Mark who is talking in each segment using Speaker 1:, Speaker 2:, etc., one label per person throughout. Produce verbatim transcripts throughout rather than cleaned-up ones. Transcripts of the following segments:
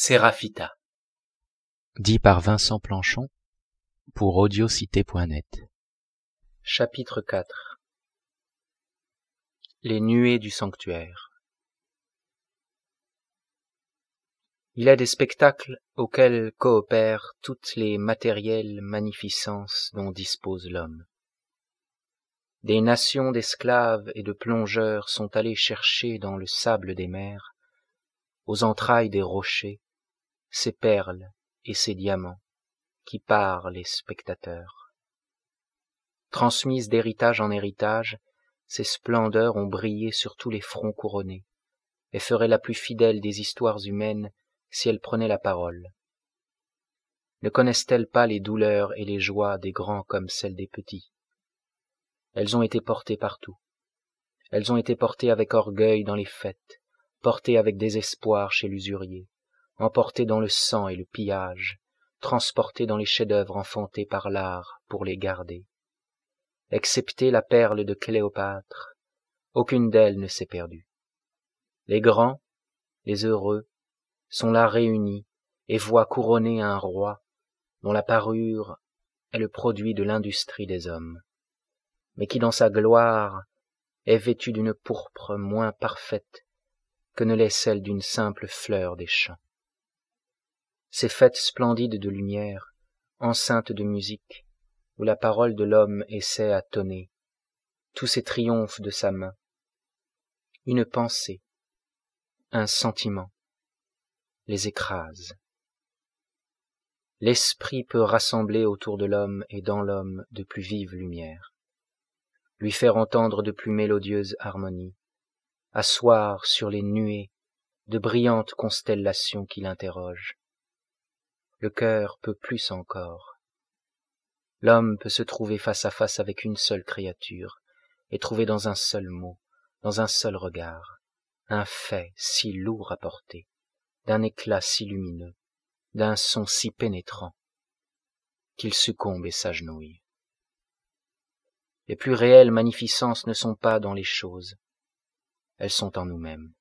Speaker 1: Séraphita.
Speaker 2: Dit par Vincent Planchon pour audiocité point net.
Speaker 1: Chapitre quatre. Les nuées du sanctuaire. Il est des spectacles auxquels coopèrent toutes les matérielles magnificences dont dispose l'homme. Des nations d'esclaves et de plongeurs sont allés chercher dans le sable des mers, aux entrailles des rochers, ces perles et ces diamants qui parent les spectateurs. Transmises d'héritage en héritage, ces splendeurs ont brillé sur tous les fronts couronnés, et feraient la plus fidèle des histoires humaines si elles prenaient la parole. Ne connaissent-elles pas les douleurs et les joies des grands comme celles des petits? Elles ont été portées partout. Elles ont été portées avec orgueil dans les fêtes, portées avec désespoir chez l'usurier, emportées dans le sang et le pillage, transportées dans les chefs-d'œuvre enfantés par l'art pour les garder. Excepté la perle de Cléopâtre, aucune d'elles ne s'est perdue. Les grands, les heureux, sont là réunis et voient couronner un roi dont la parure est le produit de l'industrie des hommes, mais qui dans sa gloire est vêtu d'une pourpre moins parfaite que ne l'est celle d'une simple fleur des champs. Ces fêtes splendides de lumière, enceintes de musique, où la parole de l'homme essaie à tonner, tous ces triomphes de sa main, une pensée, un sentiment, les écrase. L'esprit peut rassembler autour de l'homme et dans l'homme de plus vives lumières, lui faire entendre de plus mélodieuses harmonies, asseoir sur les nuées de brillantes constellations qui l'interrogent. Le cœur peut plus encore. L'homme peut se trouver face à face avec une seule créature, et trouver dans un seul mot, dans un seul regard, un fait si lourd à porter, d'un éclat si lumineux, d'un son si pénétrant, qu'il succombe et s'agenouille. Les plus réelles magnificences ne sont pas dans les choses, elles sont en nous-mêmes.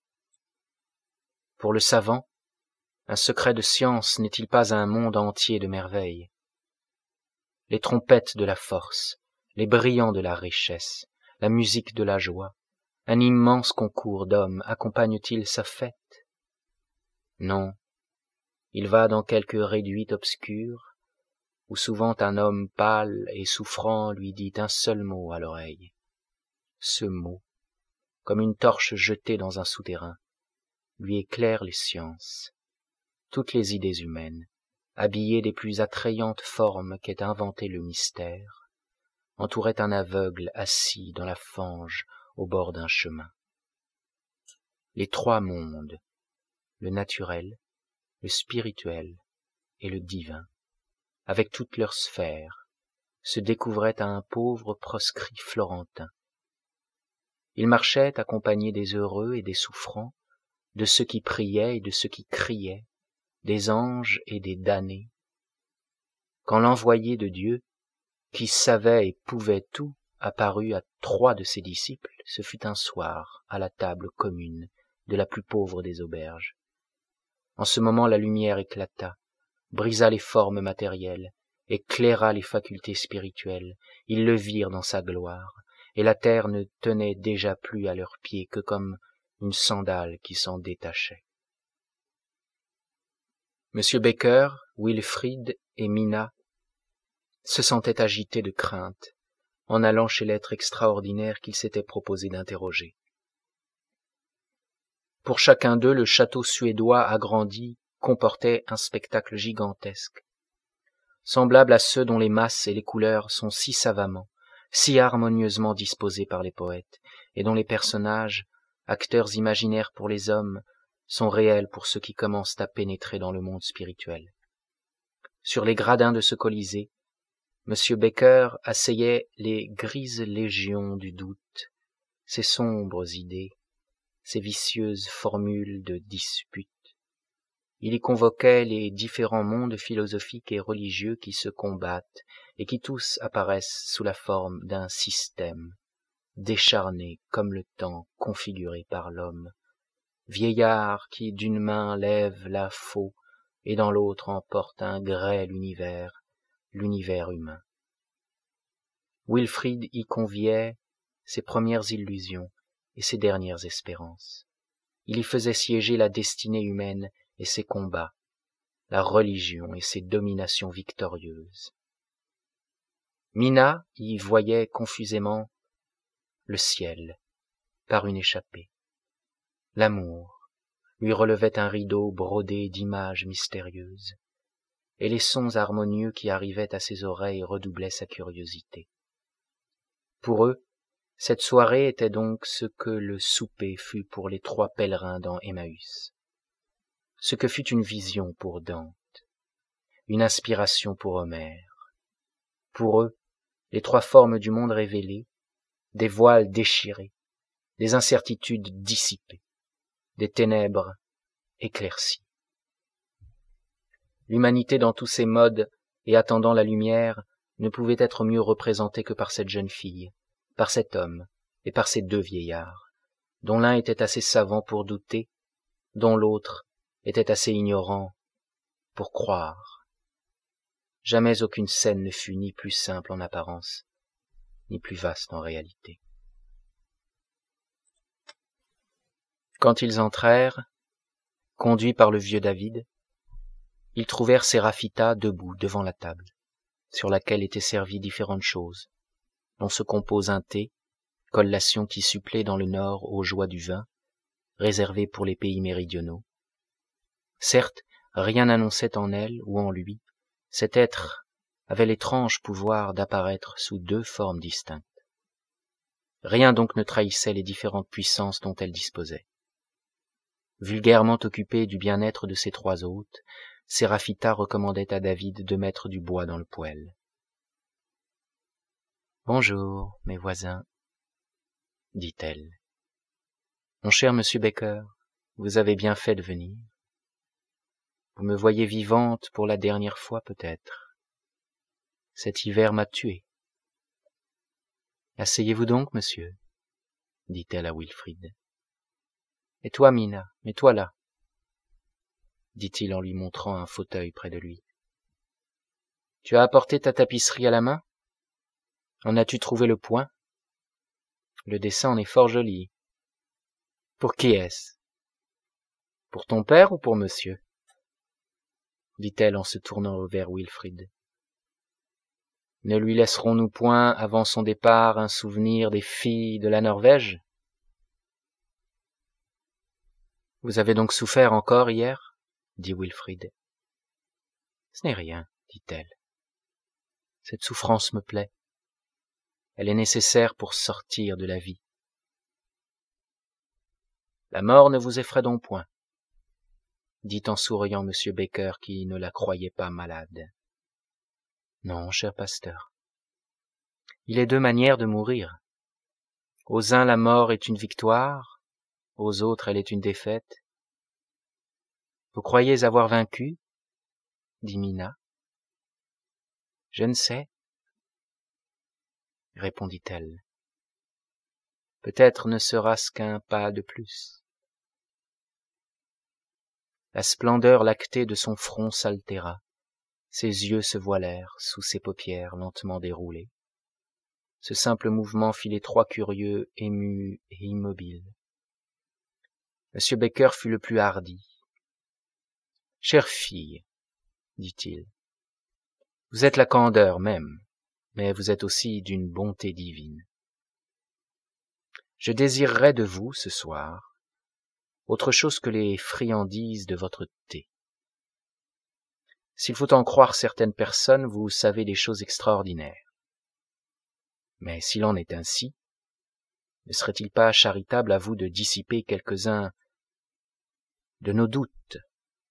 Speaker 1: Pour le savant, un secret de science n'est-il pas un monde entier de merveilles? Les trompettes de la force, les brillants de la richesse, la musique de la joie, un immense concours d'hommes accompagne-t-il sa fête? Non, il va dans quelque réduite obscure, où souvent un homme pâle et souffrant lui dit un seul mot à l'oreille. Ce mot, comme une torche jetée dans un souterrain, lui éclaire les sciences, toutes les idées humaines, habillées des plus attrayantes formes qu'ait inventé le mystère, entouraient un aveugle assis dans la fange au bord d'un chemin. Les trois mondes, le naturel, le spirituel et le divin, avec toutes leurs sphères, se découvraient à un pauvre proscrit florentin. Il marchait accompagné des heureux et des souffrants, de ceux qui priaient et de ceux qui criaient, des anges et des damnés. Quand l'envoyé de Dieu, qui savait et pouvait tout, apparut à trois de ses disciples, ce fut un soir, à la table commune de la plus pauvre des auberges. En ce moment la lumière éclata, brisa les formes matérielles, éclaira les facultés spirituelles, ils le virent dans sa gloire, et la terre ne tenait déjà plus à leurs pieds que comme une sandale qui s'en détachait. Monsieur Baker, Wilfrid et Mina se sentaient agités de crainte en allant chez l'être extraordinaire qu'ils s'étaient proposé d'interroger. Pour chacun d'eux, le château suédois agrandi comportait un spectacle gigantesque, semblable à ceux dont les masses et les couleurs sont si savamment, si harmonieusement disposés par les poètes, et dont les personnages, acteurs imaginaires pour les hommes, sont réels pour ceux qui commencent à pénétrer dans le monde spirituel. Sur les gradins de ce Colisée, Monsieur Baker asseyait les grises légions du doute, ces sombres idées, ces vicieuses formules de dispute. Il y convoquait les différents mondes philosophiques et religieux qui se combattent et qui tous apparaissent sous la forme d'un système, décharné comme le temps configuré par l'homme, vieillard qui d'une main lève la faux et dans l'autre emporte un grêle univers, l'univers humain. Wilfrid y conviait ses premières illusions et ses dernières espérances. Il y faisait siéger la destinée humaine et ses combats, la religion et ses dominations victorieuses. Mina y voyait confusément le ciel par une échappée. L'amour lui relevait un rideau brodé d'images mystérieuses, et les sons harmonieux qui arrivaient à ses oreilles redoublaient sa curiosité. Pour eux, cette soirée était donc ce que le souper fut pour les trois pèlerins dans Emmaüs, ce que fut une vision pour Dante, une inspiration pour Homère. Pour eux, les trois formes du monde révélées, des voiles déchirés, des incertitudes dissipées, des ténèbres éclaircies. L'humanité dans tous ses modes et attendant la lumière ne pouvait être mieux représentée que par cette jeune fille, par cet homme et par ces deux vieillards, dont l'un était assez savant pour douter, dont l'autre était assez ignorant pour croire. Jamais aucune scène ne fut ni plus simple en apparence, ni plus vaste en réalité. Quand ils entrèrent, conduits par le vieux David, ils trouvèrent Séraphita debout devant la table, sur laquelle étaient servies différentes choses, dont se compose un thé, collation qui supplée dans le Nord aux joies du vin, réservée pour les pays méridionaux. Certes, rien n'annonçait en elle ou en lui, cet être avait l'étrange pouvoir d'apparaître sous deux formes distinctes. Rien donc ne trahissait les différentes puissances dont elle disposait. Vulgairement occupée du bien-être de ses trois hôtes, Séraphita recommandait à David de mettre du bois dans le poêle. « Bonjour, mes voisins, » dit-elle. « Mon cher monsieur Baker, vous avez bien fait de venir. Vous me voyez vivante pour la dernière fois peut-être. Cet hiver m'a tuée. Asseyez-vous donc, monsieur, dit-elle à Wilfrid. Et toi, Mina, mets-toi là, dit-il en lui montrant un fauteuil près de lui. Tu as apporté ta tapisserie à la main? En as-tu trouvé le point? Le dessin en est fort joli. Pour qui est-ce? Pour ton père ou pour monsieur? Dit-elle en se tournant vers Wilfrid. Ne lui laisserons-nous point, avant son départ, un souvenir des filles de la Norvège? Vous avez donc souffert encore hier? Dit Wilfrid. Ce n'est rien, dit-elle. Cette souffrance me plaît. Elle est nécessaire pour sortir de la vie. La mort ne vous effraie donc point, dit en souriant monsieur Baker qui ne la croyait pas malade. Non, cher pasteur. Il est deux manières de mourir. Aux uns la mort est une victoire, aux autres elle est une défaite. Vous croyez avoir vaincu? Dit Mina. Je ne sais, répondit-elle. Peut-être ne sera-ce qu'un pas de plus. La splendeur lactée de son front s'altéra, ses yeux se voilèrent sous ses paupières lentement déroulées. Ce simple mouvement fit les trois curieux, émus et immobiles. Monsieur Baker fut le plus hardi. « Chère fille, dit-il, vous êtes la candeur même, mais vous êtes aussi d'une bonté divine. Je désirerais de vous, ce soir, autre chose que les friandises de votre thé. S'il faut en croire certaines personnes, vous savez des choses extraordinaires. Mais s'il en est ainsi, ne serait-il pas charitable à vous de dissiper quelques-uns de nos doutes?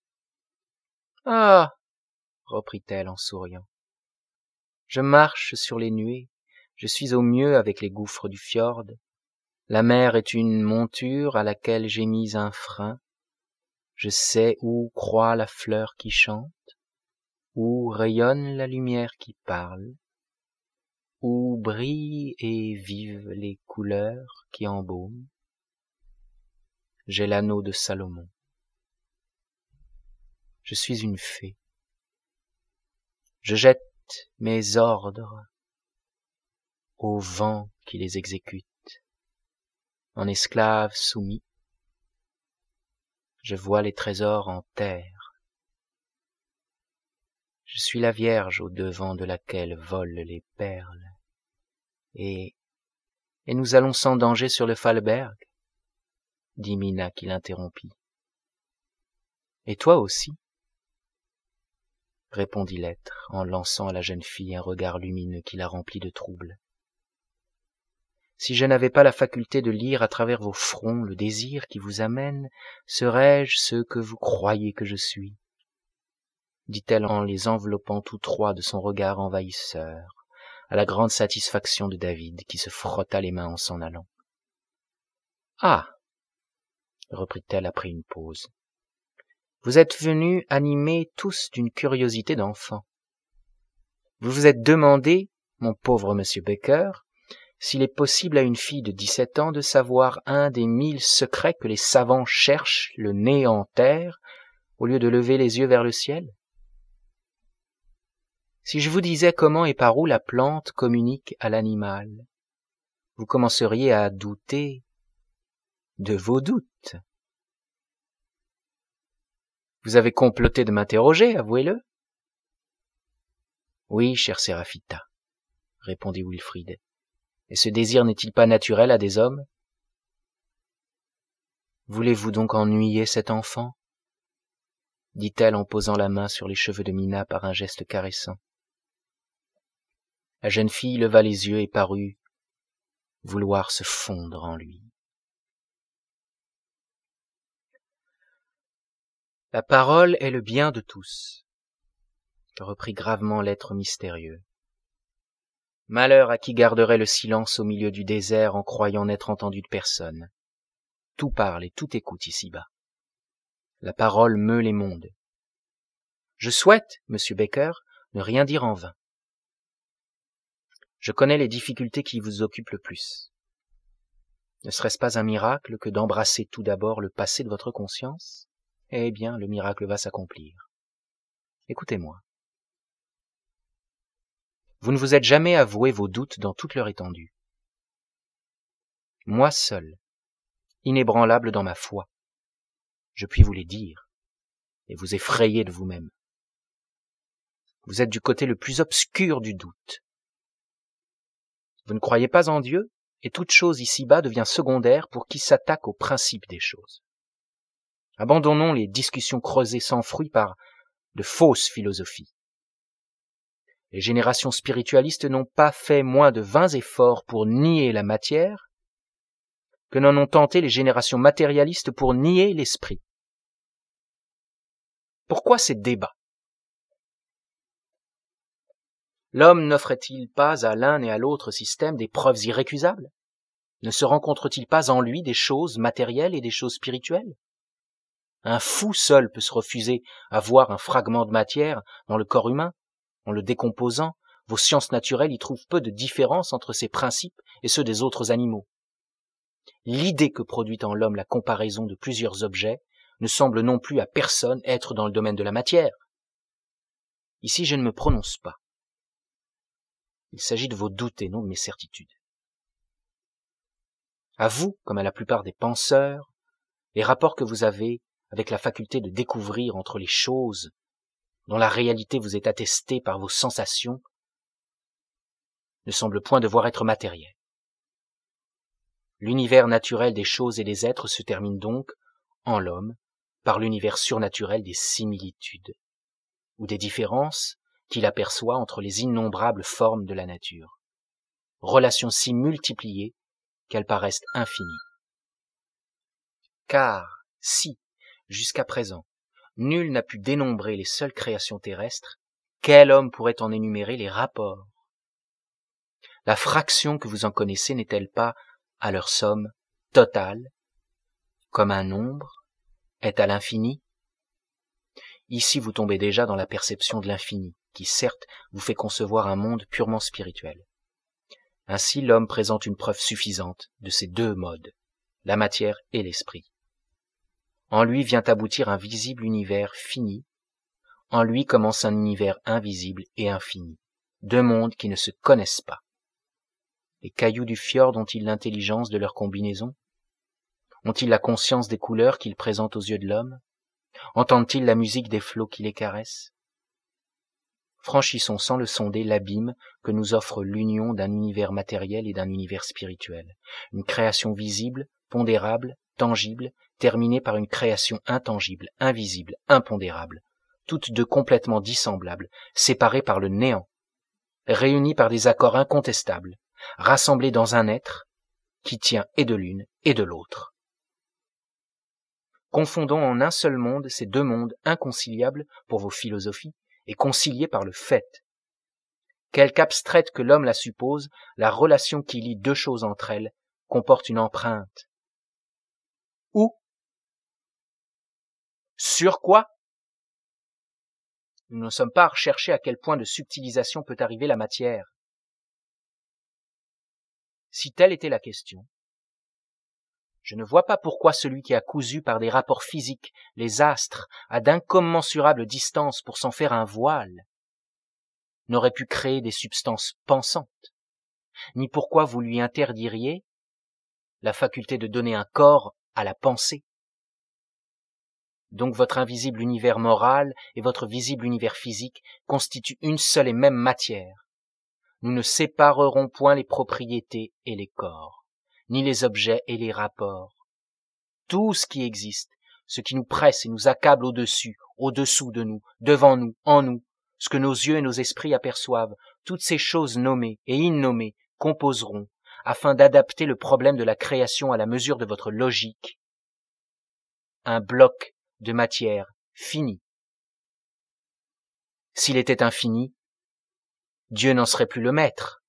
Speaker 1: Ah, reprit-elle en souriant, je marche sur les nuées, je suis au mieux avec les gouffres du fjord. La mer est une monture à laquelle j'ai mis un frein. Je sais où croît la fleur qui chante, où rayonne la lumière qui parle, où brillent et vivent les couleurs qui embaument. j'ai l'anneau de Salomon. Je suis une fée. Je jette mes ordres au vent qui les exécute. En esclave soumis, je vois les trésors en terre. Je suis la Vierge au devant de laquelle volent les perles. Et, et nous allons sans danger sur le Falberg, dit Mina qui l'interrompit. Et toi aussi, répondit l'être en lançant à la jeune fille un regard lumineux qui la remplit de trouble. Si je n'avais pas la faculté de lire à travers vos fronts le désir qui vous amène, serais-je ce que vous croyez que je suis, dit-elle en les enveloppant tous trois de son regard envahisseur, à la grande satisfaction de David qui se frotta les mains en s'en allant. « Ah !» reprit-elle après une pause. « Vous êtes venus animés tous d'une curiosité d'enfant. Vous vous êtes demandé, mon pauvre monsieur Baker, s'il est possible à une fille de dix-sept ans de savoir un des mille secrets que les savants cherchent le nez en terre au lieu de lever les yeux vers le ciel. Si je vous disais comment et par où la plante communique à l'animal, vous commenceriez à douter de vos doutes. Vous avez comploté de m'interroger, avouez-le. Oui, chère Séraphita, répondit Wilfrid. Et ce désir n'est-il pas naturel à des hommes? Voulez-vous donc ennuyer cet enfant? dit-elle en posant la main sur les cheveux de Mina par un geste caressant. La jeune fille leva les yeux et parut vouloir se fondre en lui. La parole est le bien de tous, reprit gravement l'être mystérieux. Malheur à qui garderait le silence au milieu du désert en croyant n'être entendu de personne. Tout parle et tout écoute ici-bas. La parole meut les mondes. Je souhaite, monsieur Baker, ne rien dire en vain. Je connais les difficultés qui vous occupent le plus. Ne serait-ce pas un miracle que d'embrasser tout d'abord le passé de votre conscience? Eh bien, le miracle va s'accomplir. Écoutez-moi. Vous ne vous êtes jamais avoué vos doutes dans toute leur étendue. Moi seul, inébranlable dans ma foi, je puis vous les dire et vous effrayer de vous-même. Vous êtes du côté le plus obscur du doute. Vous ne croyez pas en Dieu et toute chose ici-bas devient secondaire pour qui s'attaque au principe des choses. Abandonnons les discussions creusées sans fruit par de fausses philosophies. Les générations spiritualistes n'ont pas fait moins de vains efforts pour nier la matière que n'en ont tenté les générations matérialistes pour nier l'esprit. Pourquoi ces débats? L'homme n'offre-t-il pas à l'un et à l'autre système des preuves irrécusables? Ne se rencontre-t-il pas en lui des choses matérielles et des choses spirituelles? Un fou seul peut se refuser à voir un fragment de matière dans le corps humain. En le décomposant, vos sciences naturelles y trouvent peu de différence entre ces principes et ceux des autres animaux. L'idée que produit en l'homme la comparaison de plusieurs objets ne semble non plus à personne être dans le domaine de la matière. Ici, je ne me prononce pas. Il s'agit de vos doutes et non de mes certitudes. À vous, comme à la plupart des penseurs, les rapports que vous avez avec la faculté de découvrir entre les choses dont la réalité vous est attestée par vos sensations, ne semble point devoir être matériel. L'univers naturel des choses et des êtres se termine donc, en l'homme, par l'univers surnaturel des similitudes, ou des différences qu'il aperçoit entre les innombrables formes de la nature, relations si multipliées qu'elles paraissent infinies. Car, si, jusqu'à présent, nul n'a pu dénombrer les seules créations terrestres, quel homme pourrait en énumérer les rapports? La fraction que vous en connaissez n'est-elle pas, à leur somme, totale, comme un nombre est à l'infini? Ici vous tombez déjà dans la perception de l'infini, qui certes vous fait concevoir un monde purement spirituel. Ainsi l'homme présente une preuve suffisante de ces deux modes, la matière et l'esprit. En lui vient aboutir un visible univers fini. En lui commence un univers invisible et infini. Deux mondes qui ne se connaissent pas. Les cailloux du fjord ont-ils l'intelligence de leur combinaison? Ont-ils la conscience des couleurs qu'ils présentent aux yeux de l'homme? Entendent-ils la musique des flots qui les caressent? Franchissons sans le sonder l'abîme que nous offre l'union d'un univers matériel et d'un univers spirituel. Une création visible, pondérable, tangible, terminée par une création intangible, invisible, impondérable, toutes deux complètement dissemblables, séparées par le néant, réunies par des accords incontestables, rassemblées dans un être qui tient et de l'une et de l'autre. Confondons en un seul monde ces deux mondes inconciliables pour vos philosophies et conciliés par le fait. Quelque abstraite que l'homme la suppose, la relation qui lie deux choses entre elles comporte une empreinte. Où? Sur quoi? Nous ne sommes pas à rechercher à quel point de subtilisation peut arriver la matière. Si telle était la question, je ne vois pas pourquoi celui qui a cousu par des rapports physiques les astres à d'incommensurables distances pour s'en faire un voile n'aurait pu créer des substances pensantes, ni pourquoi vous lui interdiriez la faculté de donner un corps à la pensée. Donc votre invisible univers moral et votre visible univers physique constituent une seule et même matière. Nous ne séparerons point les propriétés et les corps, ni les objets et les rapports. Tout ce qui existe, ce qui nous presse et nous accable au-dessus, au-dessous de nous, devant nous, en nous, ce que nos yeux et nos esprits aperçoivent, toutes ces choses nommées et innommées composeront, afin d'adapter le problème de la création à la mesure de votre logique, un bloc de matière finie. S'il était infini, Dieu n'en serait plus le maître.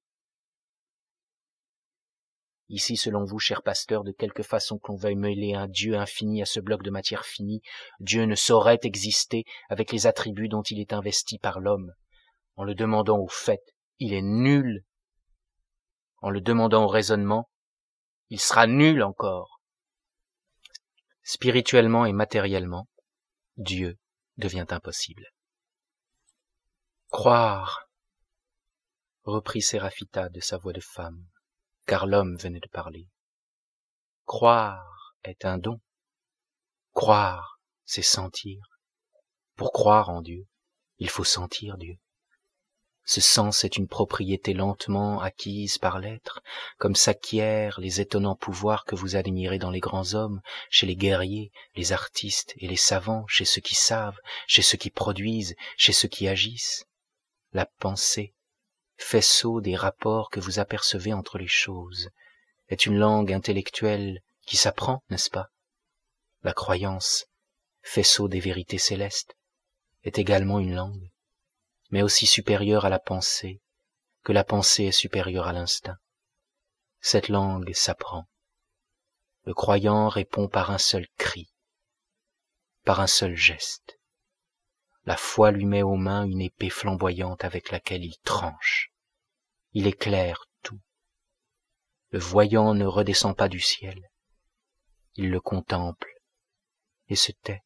Speaker 1: Ici, selon vous, cher pasteur, de quelque façon que l'on veuille mêler un Dieu infini à ce bloc de matière finie, Dieu ne saurait exister avec les attributs dont il est investi par l'homme. En le demandant au fait, il est nul. En le demandant au raisonnement, il sera nul encore. Spirituellement et matériellement, Dieu devient impossible. Croire, reprit Séraphita de sa voix de femme, car l'homme venait de parler. Croire est un don. Croire, c'est sentir. Pour croire en Dieu, il faut sentir Dieu. Ce sens est une propriété lentement acquise par l'être, comme s'acquièrent les étonnants pouvoirs que vous admirez dans les grands hommes, chez les guerriers, les artistes et les savants, chez ceux qui savent, chez ceux qui produisent, chez ceux qui agissent. La pensée, faisceau des rapports que vous apercevez entre les choses, est une langue intellectuelle qui s'apprend, n'est-ce pas? La croyance, faisceau des vérités célestes, est également une langue, mais aussi supérieure à la pensée, que la pensée est supérieure à l'instinct. Cette langue s'apprend. Le croyant répond par un seul cri, par un seul geste. La foi lui met aux mains une épée flamboyante avec laquelle il tranche. Il éclaire tout. Le voyant ne redescend pas du ciel. Il le contemple et se tait.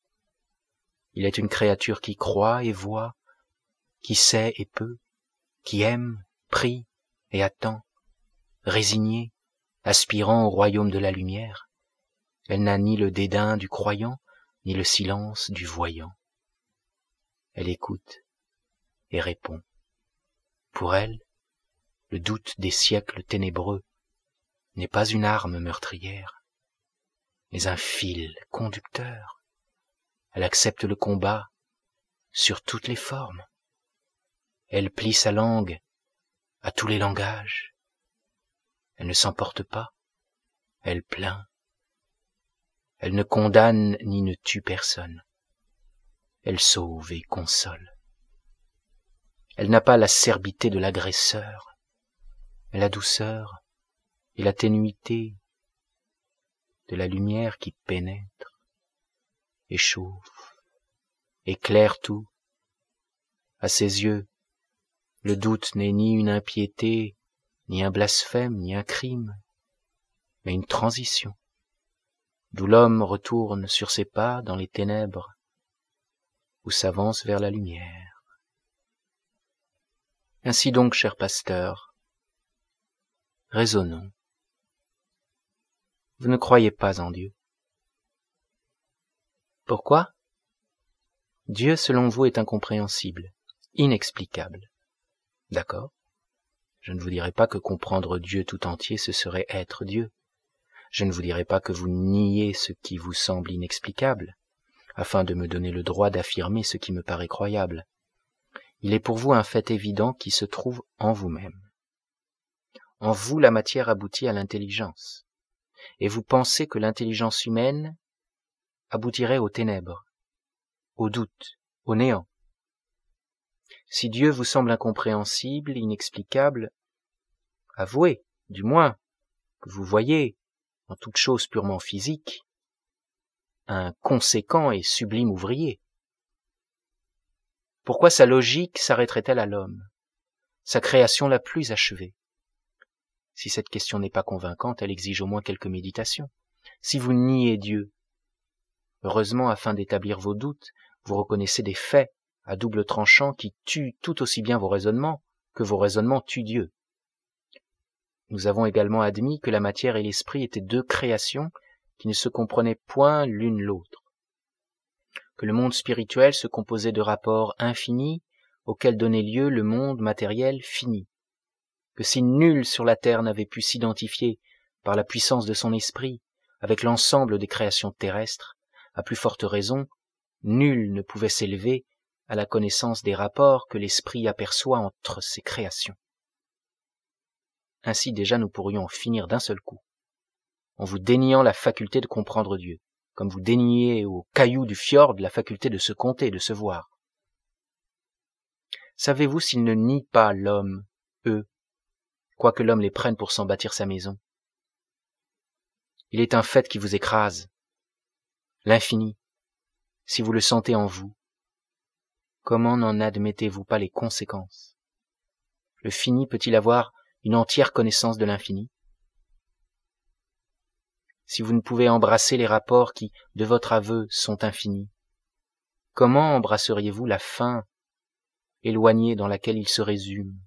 Speaker 1: Il est une créature qui croit et voit, qui sait et peut, qui aime, prie et attend, résignée, aspirant au royaume de la lumière. Elle n'a ni le dédain du croyant, ni le silence du voyant. Elle écoute et répond. Pour elle, le doute des siècles ténébreux n'est pas une arme meurtrière, mais un fil conducteur. Elle accepte le combat sur toutes les formes. Elle plie sa langue à tous les langages. Elle ne s'emporte pas, elle plaint. Elle ne condamne ni ne tue personne. Elle sauve et console. Elle n'a pas l'acerbité de l'agresseur, mais la douceur et la ténuité de la lumière qui pénètre, échauffe, éclaire tout. À ses yeux, le doute n'est ni une impiété, ni un blasphème, ni un crime, mais une transition d'où l'homme retourne sur ses pas dans les ténèbres, ou s'avance vers la lumière. Ainsi donc, cher pasteur, raisonnons. Vous ne croyez pas en Dieu. Pourquoi ? Dieu, selon vous, est incompréhensible, inexplicable. D'accord ? Je ne vous dirai pas que comprendre Dieu tout entier, ce serait être Dieu. Je ne vous dirai pas que vous niez ce qui vous semble inexplicable, afin de me donner le droit d'affirmer ce qui me paraît croyable. Il est pour vous un fait évident qui se trouve en vous-même. En vous, la matière aboutit à l'intelligence, et vous pensez que l'intelligence humaine aboutirait aux ténèbres, au doute, au néant. Si Dieu vous semble incompréhensible, inexplicable, avouez, du moins, que vous voyez, en toute chose purement physique, un conséquent et sublime ouvrier. Pourquoi sa logique s'arrêterait-elle à l'homme, sa création la plus achevée? Si cette question n'est pas convaincante, elle exige au moins quelques méditations. Si vous niez Dieu, heureusement, afin d'établir vos doutes, vous reconnaissez des faits à double tranchant qui tuent tout aussi bien vos raisonnements que vos raisonnements tuent Dieu. Nous avons également admis que la matière et l'esprit étaient deux créations qui ne se comprenaient point l'une l'autre, que le monde spirituel se composait de rapports infinis auxquels donnait lieu le monde matériel fini, que si nul sur la terre n'avait pu s'identifier par la puissance de son esprit avec l'ensemble des créations terrestres, à plus forte raison, nul ne pouvait s'élever à la connaissance des rapports que l'esprit aperçoit entre ces créations. Ainsi déjà nous pourrions en finir d'un seul coup, en vous déniant la faculté de comprendre Dieu, comme vous déniez aux cailloux du fjord la faculté de se compter, de se voir. Savez-vous s'ils ne nient pas l'homme, eux, quoique l'homme les prenne pour s'en bâtir sa maison? Il est un fait qui vous écrase, l'infini, si vous le sentez en vous. Comment n'en admettez-vous pas les conséquences? Le fini peut-il avoir une entière connaissance de l'infini? Si vous ne pouvez embrasser les rapports qui, de votre aveu, sont infinis, comment embrasseriez-vous la fin éloignée dans laquelle il se résume?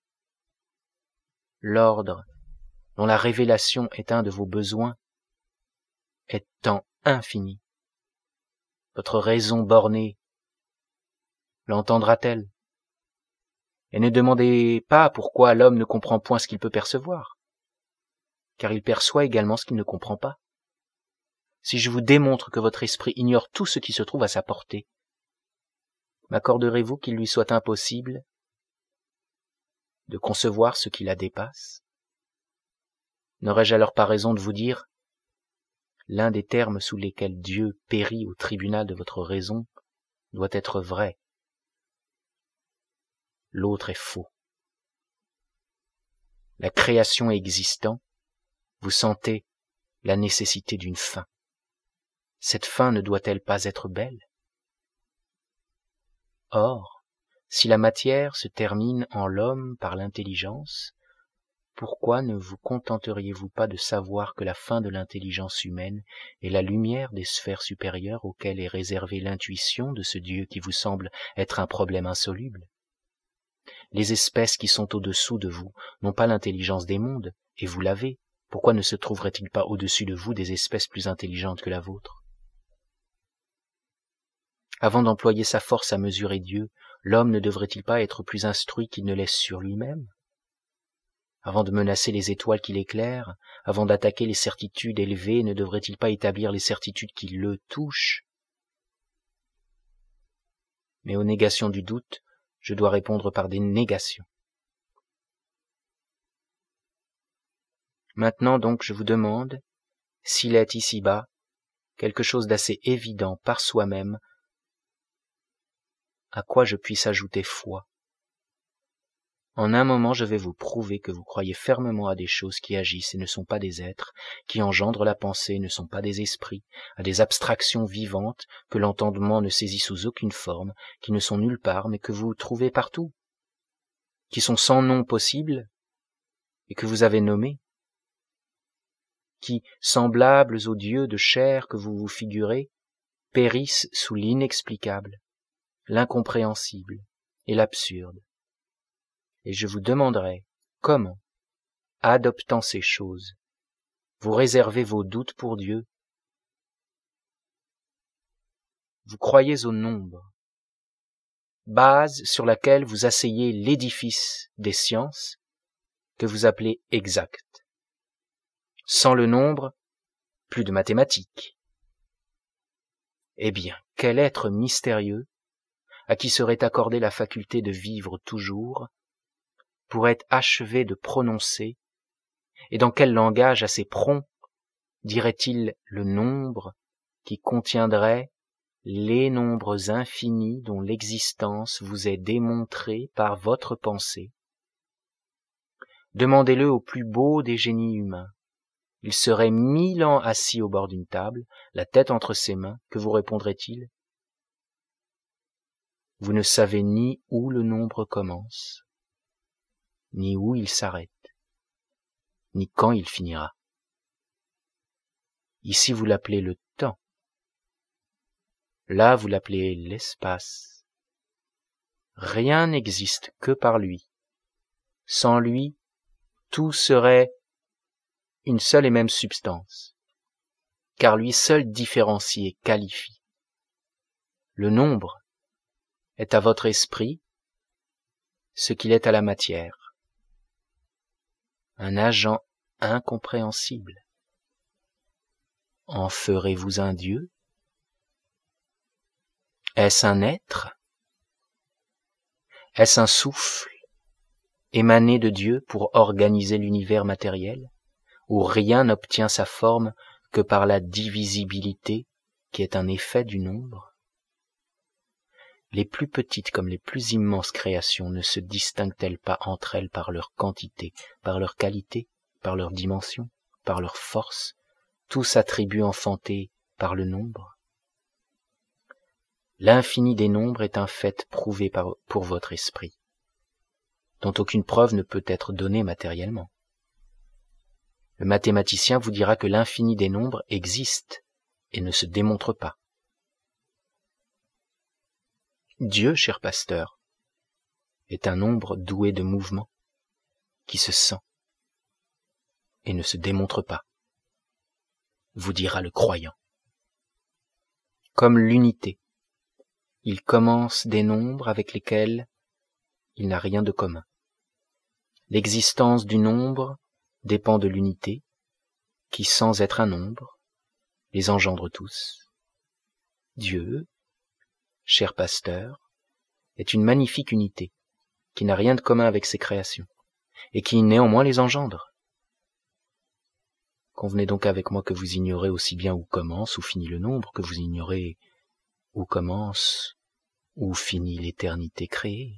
Speaker 1: L'ordre, dont la révélation est un de vos besoins, étant infini. Votre raison bornée l'entendra-t-elle? Et ne demandez pas pourquoi l'homme ne comprend point ce qu'il peut percevoir, car il perçoit également ce qu'il ne comprend pas. Si je vous démontre que votre esprit ignore tout ce qui se trouve à sa portée, m'accorderez-vous qu'il lui soit impossible de concevoir ce qui la dépasse? N'aurais-je alors pas raison de vous dire, l'un des termes sous lesquels Dieu périt au tribunal de votre raison doit être vrai, l'autre est faux. La création existant, vous sentez la nécessité d'une fin. Cette fin ne doit-elle pas être belle? Or, si la matière se termine en l'homme par l'intelligence, pourquoi ne vous contenteriez-vous pas de savoir que la fin de l'intelligence humaine est la lumière des sphères supérieures auxquelles est réservée l'intuition de ce Dieu qui vous semble être un problème insoluble? Les espèces qui sont au-dessous de vous n'ont pas l'intelligence des mondes, et vous l'avez. Pourquoi ne se trouverait-il pas au-dessus de vous des espèces plus intelligentes que la vôtre? Avant d'employer sa force à mesurer Dieu, l'homme ne devrait-il pas être plus instruit qu'il ne l'est sur lui-même? Avant de menacer les étoiles qui l'éclairent, avant d'attaquer les certitudes élevées, ne devrait-il pas établir les certitudes qui le touchent? Mais aux négations du doute, je dois répondre par des négations. Maintenant donc je vous demande s'il est ici-bas quelque chose d'assez évident par soi-même à quoi je puisse ajouter foi. En un moment je vais vous prouver que vous croyez fermement à des choses qui agissent et ne sont pas des êtres, qui engendrent la pensée et ne sont pas des esprits, à des abstractions vivantes que l'entendement ne saisit sous aucune forme, qui ne sont nulle part mais que vous trouvez partout, qui sont sans nom possible et que vous avez nommés, qui, semblables aux dieux de chair que vous vous figurez, périssent sous l'inexplicable, l'incompréhensible et l'absurde. Et je vous demanderai comment, adoptant ces choses, vous réservez vos doutes pour Dieu. Vous croyez au nombre, base sur laquelle vous asseyez l'édifice des sciences que vous appelez exact. Sans le nombre, plus de mathématiques. Eh bien, quel être mystérieux, à qui serait accordée la faculté de vivre toujours, pourrait achever de prononcer, et dans quel langage assez prompt dirait-il le nombre qui contiendrait les nombres infinis dont l'existence vous est démontrée par votre pensée? Demandez-le au plus beau des génies humains. Il serait mille ans assis au bord d'une table, la tête entre ses mains, que vous répondrait-il? Vous ne savez ni où le nombre commence, ni où il s'arrête, ni quand il finira. Ici vous l'appelez le temps, là vous l'appelez l'espace. Rien n'existe que par lui. Sans lui, tout serait une seule et même substance, car lui seul différencie et qualifie. Le nombre est à votre esprit ce qu'il est à la matière, un agent incompréhensible. En ferez-vous un Dieu? Est-ce un être? Est-ce un souffle émané de Dieu pour organiser l'univers matériel, où rien n'obtient sa forme que par la divisibilité qui est un effet du nombre? Les plus petites comme les plus immenses créations ne se distinguent-elles pas entre elles par leur quantité, par leur qualité, par leur dimension, par leur force, tous attributs enfantés par le nombre? L'infini des nombres est un fait prouvé par, pour votre esprit, dont aucune preuve ne peut être donnée matériellement. Le mathématicien vous dira que l'infini des nombres existe et ne se démontre pas. Dieu, cher pasteur, est un nombre doué de mouvement, qui se sent et ne se démontre pas, vous dira le croyant. Comme l'unité, il commence des nombres avec lesquels il n'a rien de commun. L'existence du nombre dépend de l'unité, qui sans être un nombre, les engendre tous. Dieu, cher pasteur, est une magnifique unité, qui n'a rien de commun avec ses créations, et qui néanmoins les engendre. Convenez donc avec moi que vous ignorez aussi bien où commence, où finit le nombre, que vous ignorez où commence, où finit l'éternité créée.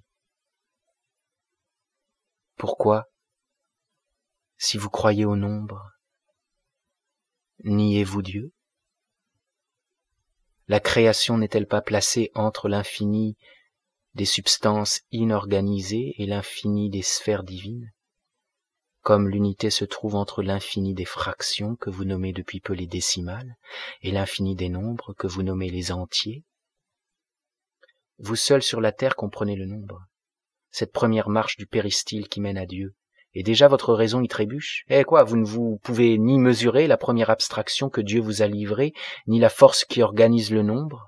Speaker 1: Pourquoi, si vous croyez au nombre, niez-vous Dieu? La création n'est-elle pas placée entre l'infini des substances inorganisées et l'infini des sphères divines, comme l'unité se trouve entre l'infini des fractions que vous nommez depuis peu les décimales et l'infini des nombres que vous nommez les entiers? Vous seul sur la terre comprenez le nombre, cette première marche du péristyle qui mène à Dieu, et déjà votre raison y trébuche. Eh quoi, vous ne vous pouvez ni mesurer la première abstraction que Dieu vous a livrée, ni la force qui organise le nombre?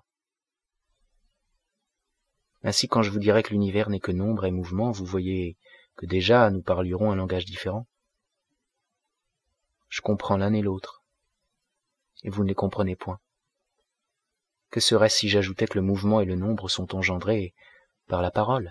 Speaker 1: Ainsi, quand je vous dirai que l'univers n'est que nombre et mouvement, vous voyez que déjà nous parlerons un langage différent. Je comprends l'un et l'autre, et vous ne les comprenez point. Que serait-ce si j'ajoutais que le mouvement et le nombre sont engendrés par la parole?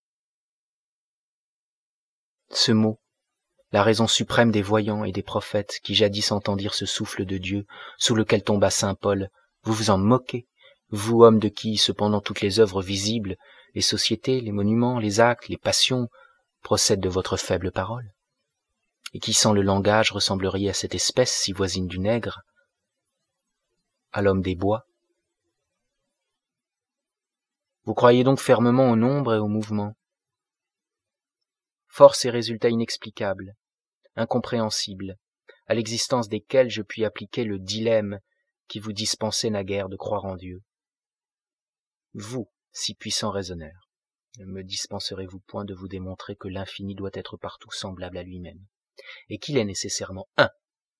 Speaker 1: Ce mot, la raison suprême des voyants et des prophètes qui jadis entendirent ce souffle de Dieu sous lequel tomba saint Paul, vous vous en moquez, vous hommes de qui, cependant toutes les œuvres visibles, les sociétés, les monuments, les actes, les passions, procèdent de votre faible parole, et qui sans le langage ressembleriez à cette espèce si voisine du nègre, à l'homme des bois. Vous croyez donc fermement au nombre et au mouvement. Force et résultats inexplicables, incompréhensibles, à l'existence desquels je puis appliquer le dilemme qui vous dispensait naguère de croire en Dieu. Vous, si puissant raisonneur, ne me dispenserez-vous point de vous démontrer que l'infini doit être partout semblable à lui-même, et qu'il est nécessairement un.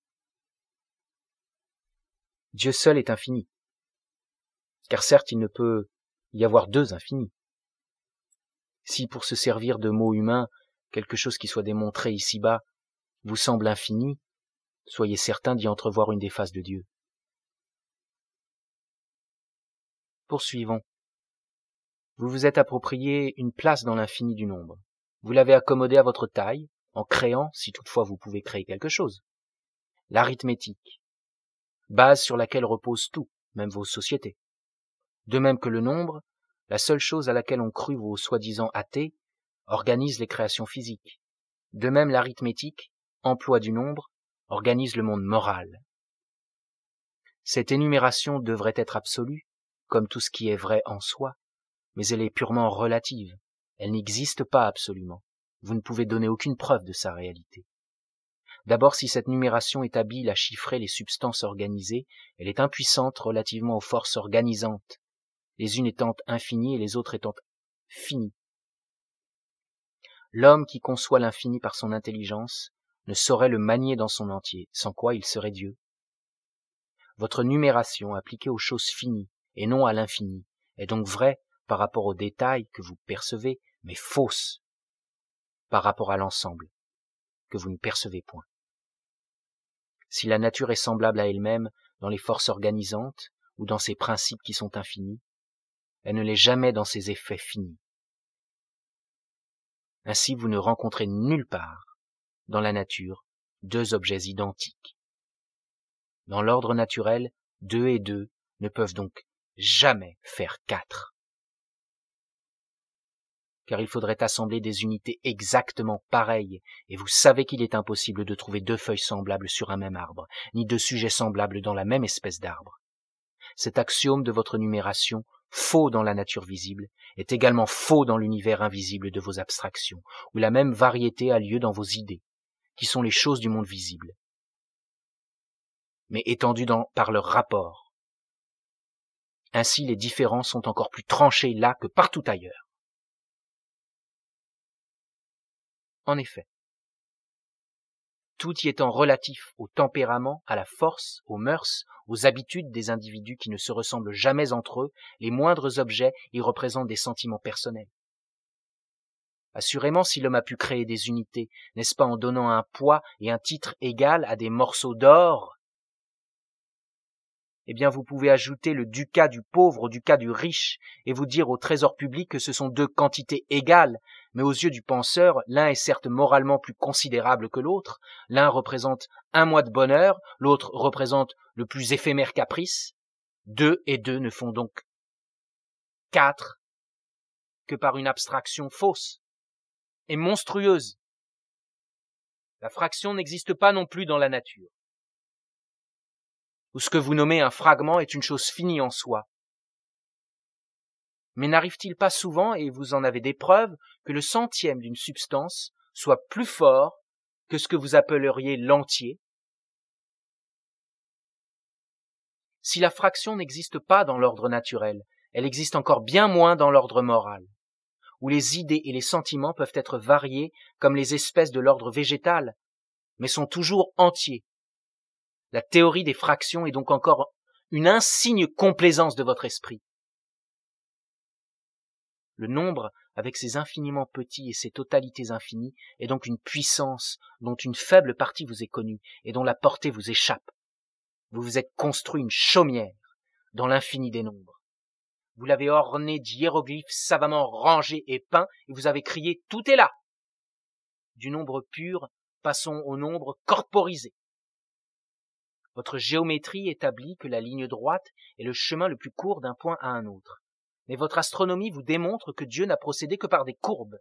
Speaker 1: Dieu seul est infini, car certes il ne peut y avoir deux infinis. Si pour se servir de mots humains, quelque chose qui soit démontré ici-bas vous semble infini, soyez certain d'y entrevoir une des faces de Dieu. Poursuivons. Vous vous êtes approprié une place dans l'infini du nombre. Vous l'avez accommodé à votre taille, en créant, si toutefois vous pouvez créer quelque chose, l'arithmétique, base sur laquelle repose tout, même vos sociétés. De même que le nombre, la seule chose à laquelle ont cru vos soi-disant athées, organise les créations physiques. De même l'arithmétique, emploi du nombre, organise le monde moral. Cette énumération devrait être absolue, comme tout ce qui est vrai en soi, mais elle est purement relative. Elle n'existe pas absolument. Vous ne pouvez donner aucune preuve de sa réalité. D'abord, si cette numération est habile à chiffrer les substances organisées, elle est impuissante relativement aux forces organisantes, les unes étant infinies et les autres étant finies. L'homme qui conçoit l'infini par son intelligence ne saurait le manier dans son entier, sans quoi il serait Dieu. Votre numération appliquée aux choses finies et non à l'infini est donc vraie par rapport aux détails que vous percevez, mais fausse par rapport à l'ensemble que vous ne percevez point. Si la nature est semblable à elle-même dans les forces organisantes ou dans ses principes qui sont infinis, elle ne l'est jamais dans ses effets finis. Ainsi vous ne rencontrez nulle part dans la nature deux objets identiques. Dans l'ordre naturel, deux et deux ne peuvent donc jamais faire quatre. Car il faudrait assembler des unités exactement pareilles, et vous savez qu'il est impossible de trouver deux feuilles semblables sur un même arbre, ni deux sujets semblables dans la même espèce d'arbre. Cet axiome de votre numération, faux dans la nature visible, est également faux dans l'univers invisible de vos abstractions, où la même variété a lieu dans vos idées, qui sont les choses du monde visible, mais étendues dans, par leur rapport. Ainsi, les différences sont encore plus tranchées là que partout ailleurs. En effet, tout y étant relatif au tempérament, à la force, aux mœurs, aux habitudes des individus qui ne se ressemblent jamais entre eux, les moindres objets y représentent des sentiments personnels. Assurément, si l'homme a pu créer des unités, n'est-ce pas en donnant un poids et un titre égal à des morceaux d'or? Eh bien, vous pouvez ajouter le ducat du pauvre au ducat du riche et vous dire au trésor public que ce sont deux quantités égales, mais aux yeux du penseur, l'un est certes moralement plus considérable que l'autre, l'un représente un mois de bonheur, l'autre représente le plus éphémère caprice. Deux et deux ne font donc quatre que par une abstraction fausse et monstrueuse. La fraction n'existe pas non plus dans la nature, où ce que vous nommez un fragment est une chose finie en soi. Mais n'arrive-t-il pas souvent, et vous en avez des preuves, que le centième d'une substance soit plus fort que ce que vous appelleriez l'entier? Si la fraction n'existe pas dans l'ordre naturel, elle existe encore bien moins dans l'ordre moral, où les idées et les sentiments peuvent être variés comme les espèces de l'ordre végétal, mais sont toujours entiers. La théorie des fractions est donc encore une insigne complaisance de votre esprit. Le nombre, avec ses infiniment petits et ses totalités infinies, est donc une puissance dont une faible partie vous est connue et dont la portée vous échappe. Vous vous êtes construit une chaumière dans l'infini des nombres. Vous l'avez ornée d'hiéroglyphes savamment rangés et peints et vous avez crié « Tout est là !» Du nombre pur, passons au nombre corporisé. Votre géométrie établit que la ligne droite est le chemin le plus court d'un point à un autre. Mais votre astronomie vous démontre que Dieu n'a procédé que par des courbes.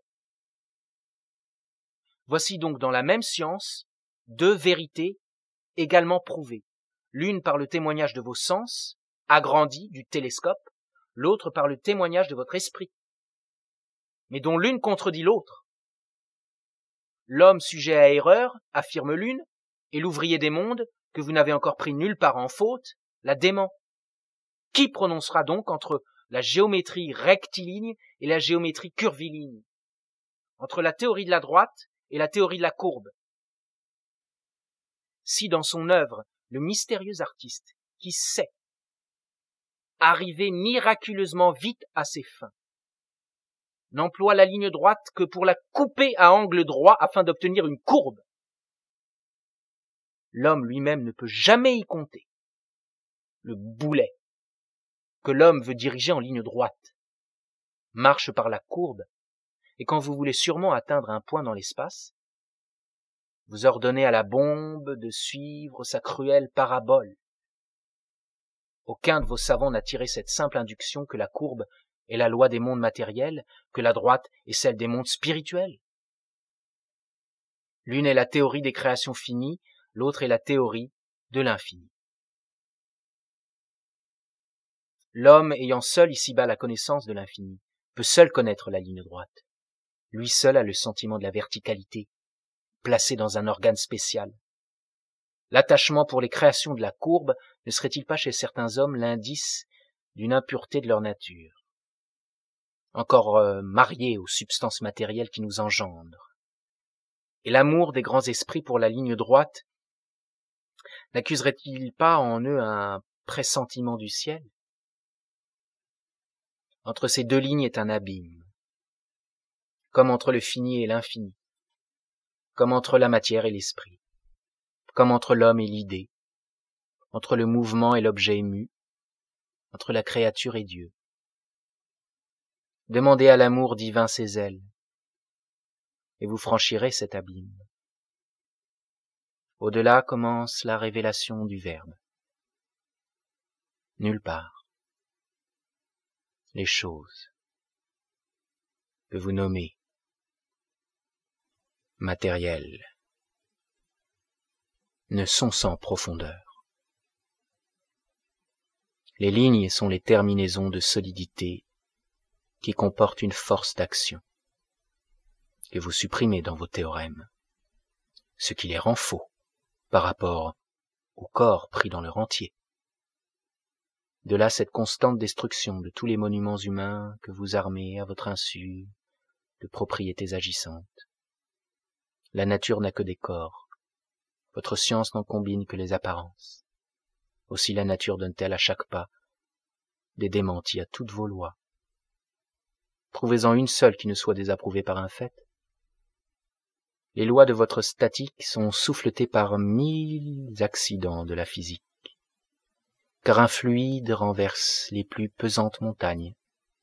Speaker 1: Voici donc dans la même science deux vérités également prouvées, l'une par le témoignage de vos sens, agrandis du télescope, l'autre par le témoignage de votre esprit, mais dont l'une contredit l'autre. L'homme sujet à erreur affirme l'une, et l'ouvrier des mondes, que vous n'avez encore pris nulle part en faute, la dément. Qui prononcera donc entre la géométrie rectiligne et la géométrie curviligne, entre la théorie de la droite et la théorie de la courbe? Si dans son œuvre, le mystérieux artiste, qui sait arriver miraculeusement vite à ses fins, n'emploie la ligne droite que pour la couper à angle droit afin d'obtenir une courbe, l'homme lui-même ne peut jamais y compter. Le boulet que l'homme veut diriger en ligne droite marche par la courbe, et quand vous voulez sûrement atteindre un point dans l'espace, vous ordonnez à la bombe de suivre sa cruelle parabole. Aucun de vos savants n'a tiré cette simple induction que la courbe est la loi des mondes matériels, que la droite est celle des mondes spirituels. L'une est la théorie des créations finies, l'autre est la théorie de l'infini. L'homme ayant seul ici-bas la connaissance de l'infini peut seul connaître la ligne droite. Lui seul a le sentiment de la verticalité, placé dans un organe spécial. L'attachement pour les créations de la courbe ne serait-il pas chez certains hommes l'indice d'une impureté de leur nature, encore euh, mariée aux substances matérielles qui nous engendrent? Et l'amour des grands esprits pour la ligne droite n'accuserait-il pas en eux un pressentiment du ciel? Entre ces deux lignes est un abîme, comme entre le fini et l'infini, comme entre la matière et l'esprit, comme entre l'homme et l'idée, entre le mouvement et l'objet ému, entre la créature et Dieu. Demandez à l'amour divin ses ailes, et vous franchirez cet abîme. Au-delà commence la révélation du Verbe. Nulle part, les choses que vous nommez matérielles ne sont sans profondeur. Les lignes sont les terminaisons de solidité qui comportent une force d'action, que vous supprimez dans vos théorèmes, ce qui les rend faux par rapport au corps pris dans leur entier. De là cette constante destruction de tous les monuments humains que vous armez à votre insu de propriétés agissantes. La nature n'a que des corps. Votre science n'en combine que les apparences. Aussi la nature donne-t-elle à chaque pas des démentis à toutes vos lois. Trouvez-en une seule qui ne soit désapprouvée par un fait. Les lois de votre statique sont souffletées par mille accidents de la physique, car un fluide renverse les plus pesantes montagnes,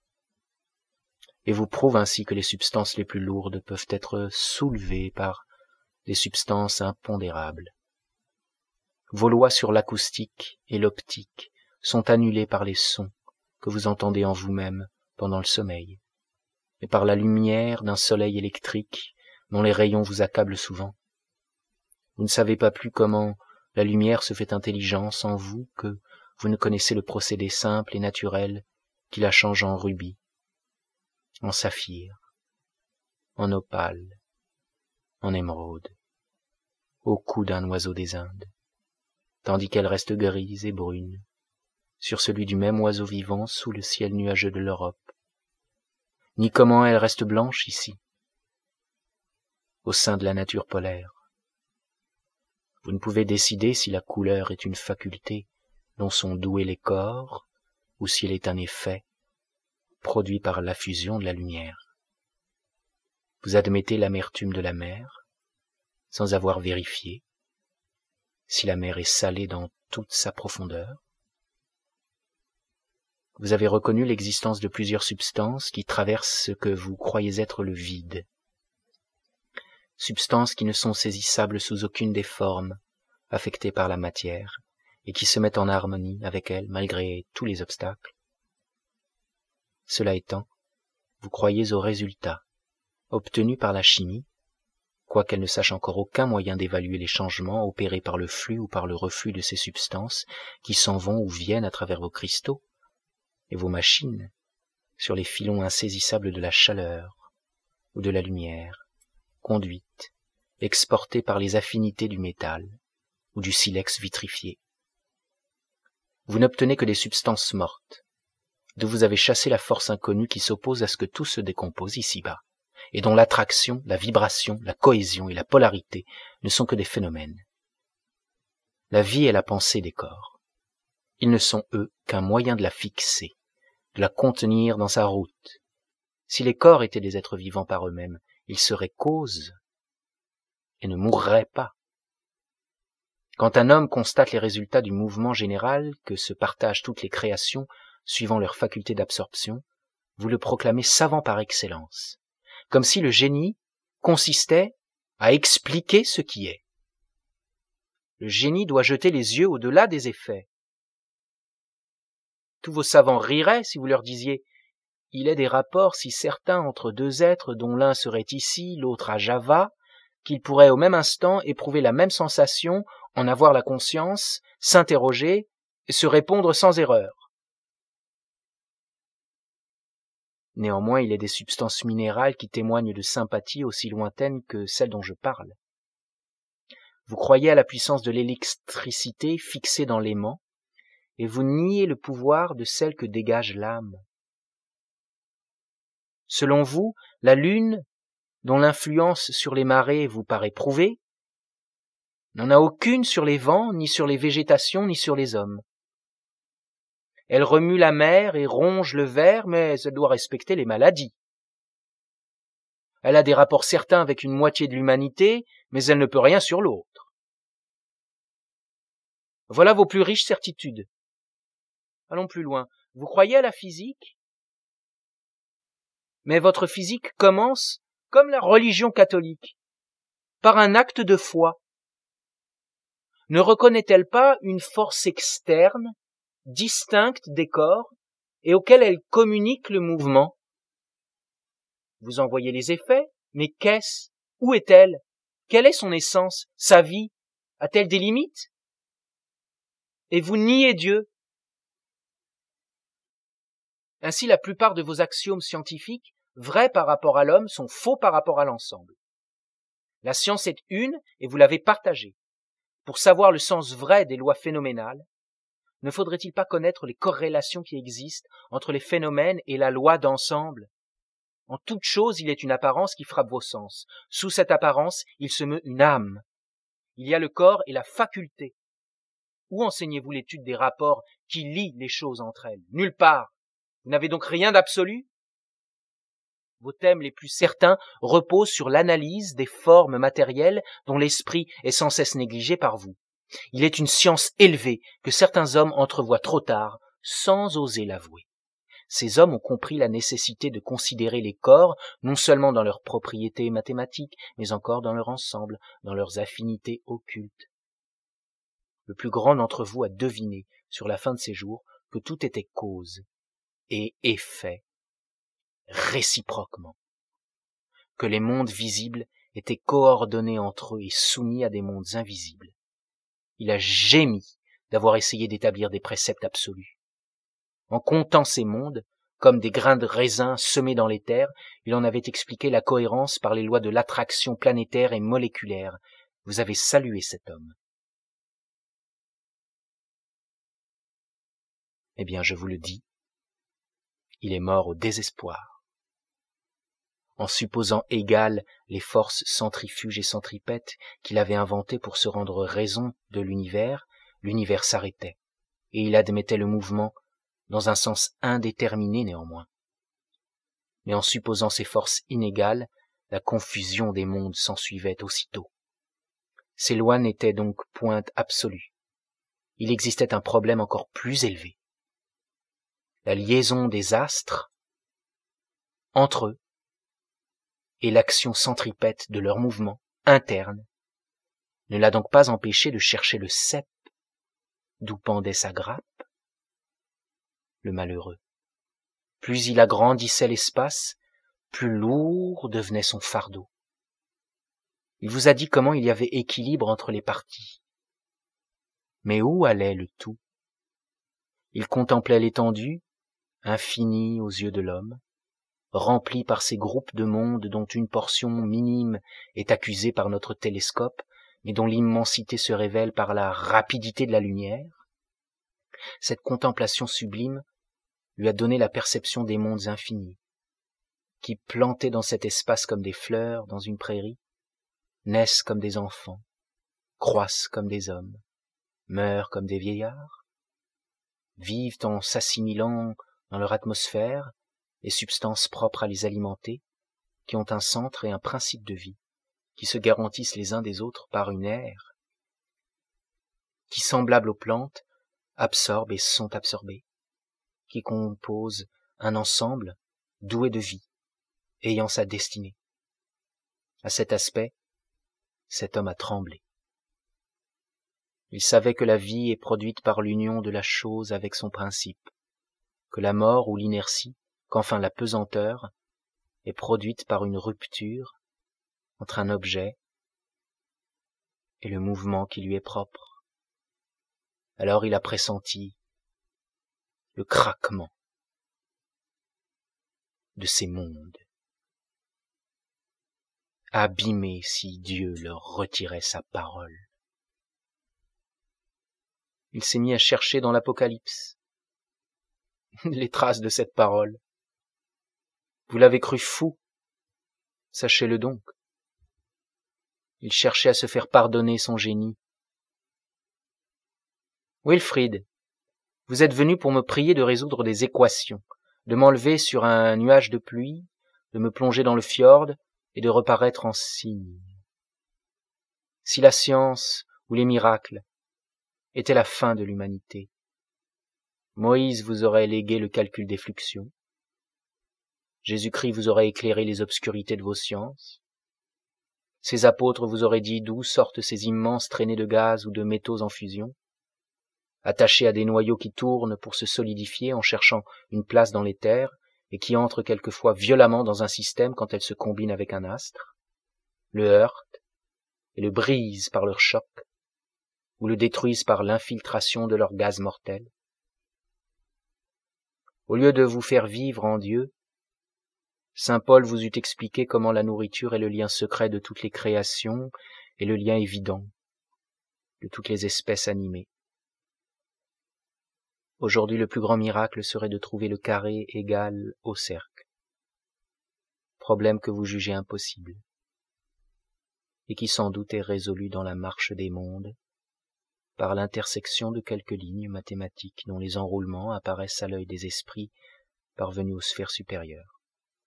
Speaker 1: et vous prouve ainsi que les substances les plus lourdes peuvent être soulevées par des substances impondérables. Vos lois sur l'acoustique et l'optique sont annulées par les sons que vous entendez en vous-même pendant le sommeil, et par la lumière d'un soleil électrique dont les rayons vous accablent souvent. Vous ne savez pas plus comment la lumière se fait intelligence en vous que vous ne connaissez le procédé simple et naturel qui la change en rubis, en saphir, en opale, en émeraude, au cou d'un oiseau des Indes, tandis qu'elle reste grise et brune sur celui du même oiseau vivant sous le ciel nuageux de l'Europe, ni comment elle reste blanche ici, au sein de la nature polaire. Vous ne pouvez décider si la couleur est une faculté dont sont doués les corps, ou si elle est un effet produit par la fusion de la lumière. Vous admettez l'amertume de la mer, sans avoir vérifié si la mer est salée dans toute sa profondeur. Vous avez reconnu l'existence de plusieurs substances qui traversent ce que vous croyez être le vide, substances qui ne sont saisissables sous aucune des formes affectées par la matière et qui se mettent en harmonie avec elle malgré tous les obstacles. Cela étant, vous croyez aux résultats obtenus par la chimie, quoiqu'elle ne sache encore aucun moyen d'évaluer les changements opérés par le flux ou par le reflux de ces substances qui s'en vont ou viennent à travers vos cristaux et vos machines sur les filons insaisissables de la chaleur ou de la lumière, conduite, exportée par les affinités du métal ou du silex vitrifié. Vous n'obtenez que des substances mortes, d'où vous avez chassé la force inconnue qui s'oppose à ce que tout se décompose ici-bas, et dont l'attraction, la vibration, la cohésion et la polarité ne sont que des phénomènes. La vie est la pensée des corps. Ils ne sont, eux, qu'un moyen de la fixer, de la contenir dans sa route. Si les corps étaient des êtres vivants par eux-mêmes, ils seraient causes et ne mourraient pas. Quand un homme constate les résultats du mouvement général que se partagent toutes les créations suivant leur faculté d'absorption, vous le proclamez savant par excellence, comme si le génie consistait à expliquer ce qui est. Le génie doit jeter les yeux au-delà des effets. Tous vos savants riraient si vous leur disiez « Il est des rapports si certains entre deux êtres dont l'un serait ici, l'autre à Java, qu'ils pourraient au même instant éprouver la même sensation, en avoir la conscience, s'interroger et se répondre sans erreur. » Néanmoins, il est des substances minérales qui témoignent de sympathies aussi lointaines que celles dont je parle. Vous croyez à la puissance de l'électricité fixée dans l'aimant, et vous niez le pouvoir de celle que dégage l'âme. Selon vous, la lune, dont l'influence sur les marées vous paraît prouvée, n'en a aucune sur les vents, ni sur les végétations, ni sur les hommes. Elle remue la mer et ronge le ver, mais elle doit respecter les maladies. Elle a des rapports certains avec une moitié de l'humanité, mais elle ne peut rien sur l'autre. Voilà vos plus riches certitudes. Allons plus loin. Vous croyez à la physique? Mais votre physique commence, comme la religion catholique, par un acte de foi. Ne reconnaît-elle pas une force externe, distincte des corps, et auquel elle communique le mouvement? Vous en voyez les effets, mais qu'est-ce? Où est-elle? Quelle est son essence? Sa vie? A-t-elle des limites? Et vous niez Dieu. Ainsi, la plupart de vos axiomes scientifiques, vrais par rapport à l'homme, sont faux par rapport à l'ensemble. La science est une, et vous l'avez partagée. Pour savoir le sens vrai des lois phénoménales, ne faudrait-il pas connaître les corrélations qui existent entre les phénomènes et la loi d'ensemble? En toute chose, il est une apparence qui frappe vos sens. Sous cette apparence, il se meut une âme. Il y a le corps et la faculté. Où enseignez-vous l'étude des rapports qui lient les choses entre elles? Nulle part. Vous n'avez donc rien d'absolu? Vos thèmes les plus certains reposent sur l'analyse des formes matérielles dont l'esprit est sans cesse négligé par vous. Il est une science élevée que certains hommes entrevoient trop tard, sans oser l'avouer. Ces hommes ont compris la nécessité de considérer les corps non seulement dans leurs propriétés mathématiques, mais encore dans leur ensemble, dans leurs affinités occultes. Le plus grand d'entre vous a deviné, sur la fin de ses jours, que tout était cause et effet réciproquement, que les mondes visibles étaient coordonnés entre eux et soumis à des mondes invisibles. Il a gémi d'avoir essayé d'établir des préceptes absolus. En comptant ces mondes, comme des grains de raisin semés dans les terres, il en avait expliqué la cohérence par les lois de l'attraction planétaire et moléculaire. Vous avez salué cet homme. Eh bien, je vous le dis, il est mort au désespoir. En supposant égales les forces centrifuges et centripètes qu'il avait inventées pour se rendre raison de l'univers, l'univers s'arrêtait, et il admettait le mouvement dans un sens indéterminé néanmoins. Mais en supposant ces forces inégales, la confusion des mondes s'ensuivait aussitôt. Ces lois n'étaient donc point absolues. Il existait un problème encore plus élevé. La liaison des astres entre eux et l'action centripète de leur mouvement interne ne l'a donc pas empêché de chercher le cep d'où pendait sa grappe. Le malheureux. Plus il agrandissait l'espace, plus lourd devenait son fardeau. Il vous a dit comment il y avait équilibre entre les parties. Mais où allait le tout? Il contemplait l'étendue, infinie aux yeux de l'homme, remplie par ces groupes de mondes dont une portion minime est accusée par notre télescope, mais dont l'immensité se révèle par la rapidité de la lumière, cette contemplation sublime lui a donné la perception des mondes infinis, qui, plantés dans cet espace comme des fleurs dans une prairie, naissent comme des enfants, croissent comme des hommes, meurent comme des vieillards, vivent en s'assimilant dans leur atmosphère les substances propres à les alimenter, qui ont un centre et un principe de vie, qui se garantissent les uns des autres par une ère, qui, semblables aux plantes, absorbent et sont absorbés, qui composent un ensemble doué de vie, ayant sa destinée. À cet aspect, cet homme a tremblé. Il savait que la vie est produite par l'union de la chose avec son principe, que la mort ou l'inertie, qu'enfin la pesanteur, est produite par une rupture entre un objet et le mouvement qui lui est propre. Alors il a pressenti le craquement de ces mondes, abîmés si Dieu leur retirait sa parole. Il s'est mis à chercher dans l'Apocalypse les traces de cette parole. Vous l'avez cru fou, sachez-le donc. Il cherchait à se faire pardonner son génie. Wilfrid, vous êtes venu pour me prier de résoudre des équations, de m'enlever sur un nuage de pluie, de me plonger dans le fjord et de reparaître en cygne. Si la science ou les miracles étaient la fin de l'humanité, Moïse vous aurait légué le calcul des fluxions, Jésus-Christ vous aurait éclairé les obscurités de vos sciences, ces apôtres vous auraient dit d'où sortent ces immenses traînées de gaz ou de métaux en fusion, attachés à des noyaux qui tournent pour se solidifier en cherchant une place dans l'éther et qui entrent quelquefois violemment dans un système quand elles se combinent avec un astre, le heurtent et le brisent par leur choc, ou le détruisent par l'infiltration de leur gaz mortel. Au lieu de vous faire vivre en Dieu, saint Paul vous eût expliqué comment la nourriture est le lien secret de toutes les créations et le lien évident de toutes les espèces animées. Aujourd'hui, le plus grand miracle serait de trouver le carré égal au cercle, problème que vous jugez impossible, et qui sans doute est résolu dans la marche des mondes, par l'intersection de quelques lignes mathématiques dont les enroulements apparaissent à l'œil des esprits parvenus aux sphères supérieures.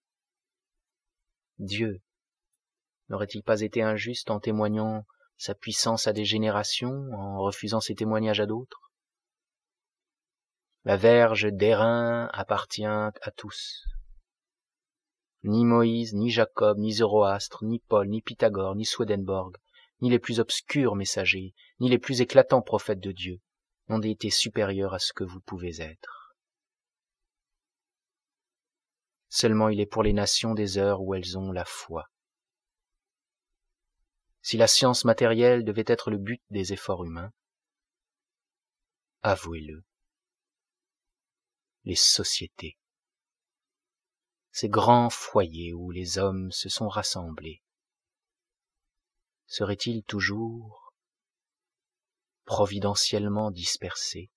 Speaker 1: Dieu n'aurait-il pas été injuste en témoignant sa puissance à des générations, en refusant ses témoignages à d'autres? La verge d'airain appartient à tous. Ni Moïse, ni Jacob, ni Zoroastre, ni Paul, ni Pythagore, ni Swedenborg, ni les plus obscurs messagers, ni les plus éclatants prophètes de Dieu n'ont été supérieurs à ce que vous pouvez être. Seulement il est pour les nations des heures où elles ont la foi. Si la science matérielle devait être le but des efforts humains, avouez-le, les sociétés, ces grands foyers où les hommes se sont rassemblés, seraient-ils toujours providentiellement dispersés?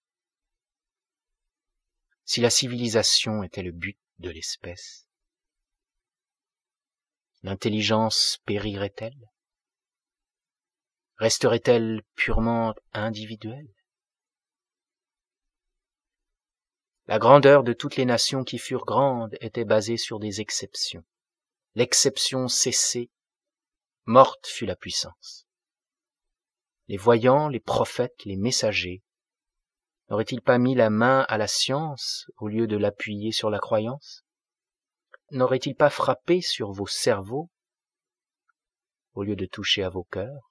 Speaker 1: Si la civilisation était le but de l'espèce, l'intelligence périrait-elle? Resterait-elle purement individuelle? La grandeur de toutes les nations qui furent grandes était basée sur des exceptions. L'exception cessée, morte fut la puissance. Les voyants, les prophètes, les messagers, n'auraient-ils pas mis la main à la science au lieu de l'appuyer sur la croyance? N'auraient-ils pas frappé sur vos cerveaux au lieu de toucher à vos cœurs?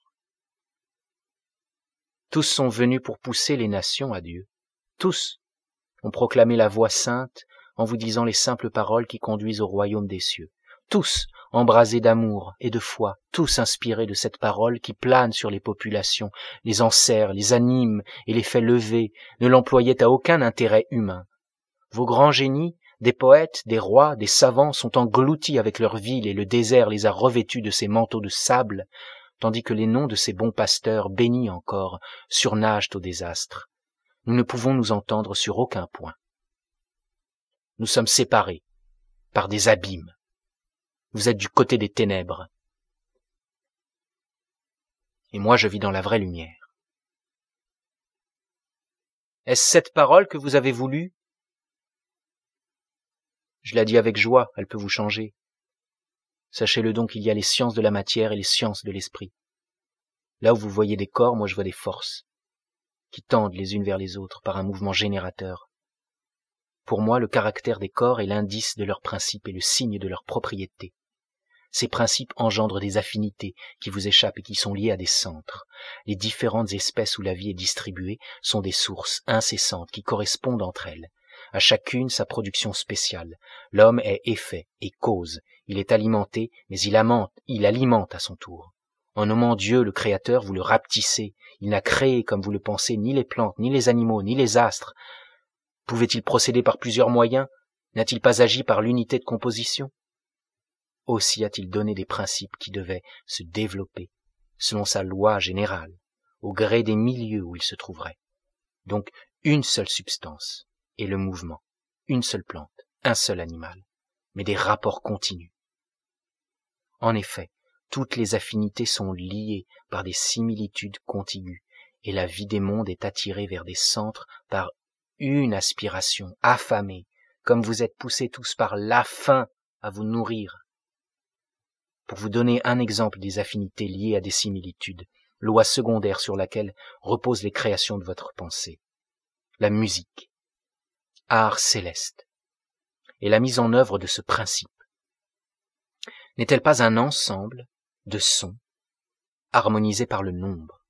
Speaker 1: Tous sont venus pour pousser les nations à Dieu. Tous ont proclamé la voix sainte en vous disant les simples paroles qui conduisent au royaume des cieux. Tous embrasés d'amour et de foi, tous inspirés de cette parole qui plane sur les populations, les enserre, les anime et les fait lever, ne l'employaient à aucun intérêt humain. Vos grands génies, des poètes, des rois, des savants sont engloutis avec leur ville et le désert les a revêtus de ces manteaux de sable tandis que les noms de ces bons pasteurs, bénis encore, surnagent au désastre. Nous ne pouvons nous entendre sur aucun point. Nous sommes séparés par des abîmes. Vous êtes du côté des ténèbres. Et moi, je vis dans la vraie lumière. Est-ce cette parole que vous avez voulu? Je la dis avec joie, elle peut vous changer. Sachez-le donc, il y a les sciences de la matière et les sciences de l'esprit. Là où vous voyez des corps, moi je vois des forces, qui tendent les unes vers les autres par un mouvement générateur. Pour moi, le caractère des corps est l'indice de leurs principes et le signe de leurs propriétés. Ces principes engendrent des affinités qui vous échappent et qui sont liées à des centres. Les différentes espèces où la vie est distribuée sont des sources incessantes qui correspondent entre elles. À chacune sa production spéciale. L'homme est effet et cause. Il est alimenté, mais il alimente, il alimente à son tour. En nommant Dieu le Créateur, vous le rapetissez. Il n'a créé, comme vous le pensez, ni les plantes, ni les animaux, ni les astres. Pouvait-il procéder par plusieurs moyens? N'a-t-il pas agi par l'unité de composition? Aussi a-t-il donné des principes qui devaient se développer, selon sa loi générale, au gré des milieux où il se trouverait. Donc, une seule substance, et le mouvement, une seule plante, un seul animal, mais des rapports continus. En effet, toutes les affinités sont liées par des similitudes contiguës, et la vie des mondes est attirée vers des centres par une aspiration affamée, comme vous êtes poussés tous par la faim à vous nourrir. Pour vous donner un exemple des affinités liées à des similitudes, loi secondaire sur laquelle reposent les créations de votre pensée. La musique, art céleste, et la mise en œuvre de ce principe. N'est-elle pas un ensemble de sons harmonisés par le nombre?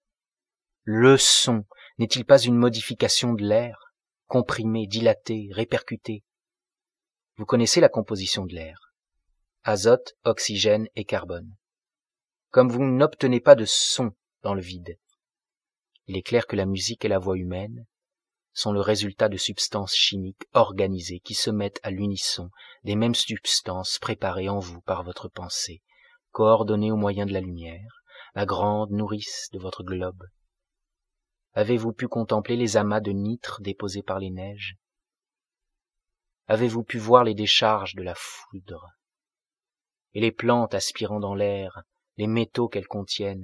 Speaker 1: Le son n'est-il pas une modification de l'air, comprimé, dilaté, répercuté? Vous connaissez la composition de l'air. Azote, oxygène et carbone. Comme vous n'obtenez pas de son dans le vide, il est clair que la musique et la voix humaine sont le résultat de substances chimiques organisées qui se mettent à l'unisson des mêmes substances préparées en vous par votre pensée, coordonnées au moyen de la lumière, la grande nourrice de votre globe. Avez-vous pu contempler les amas de nitre déposés par les neiges? Avez-vous pu voir les décharges de la foudre? Et les plantes aspirant dans l'air, les métaux qu'elles contiennent,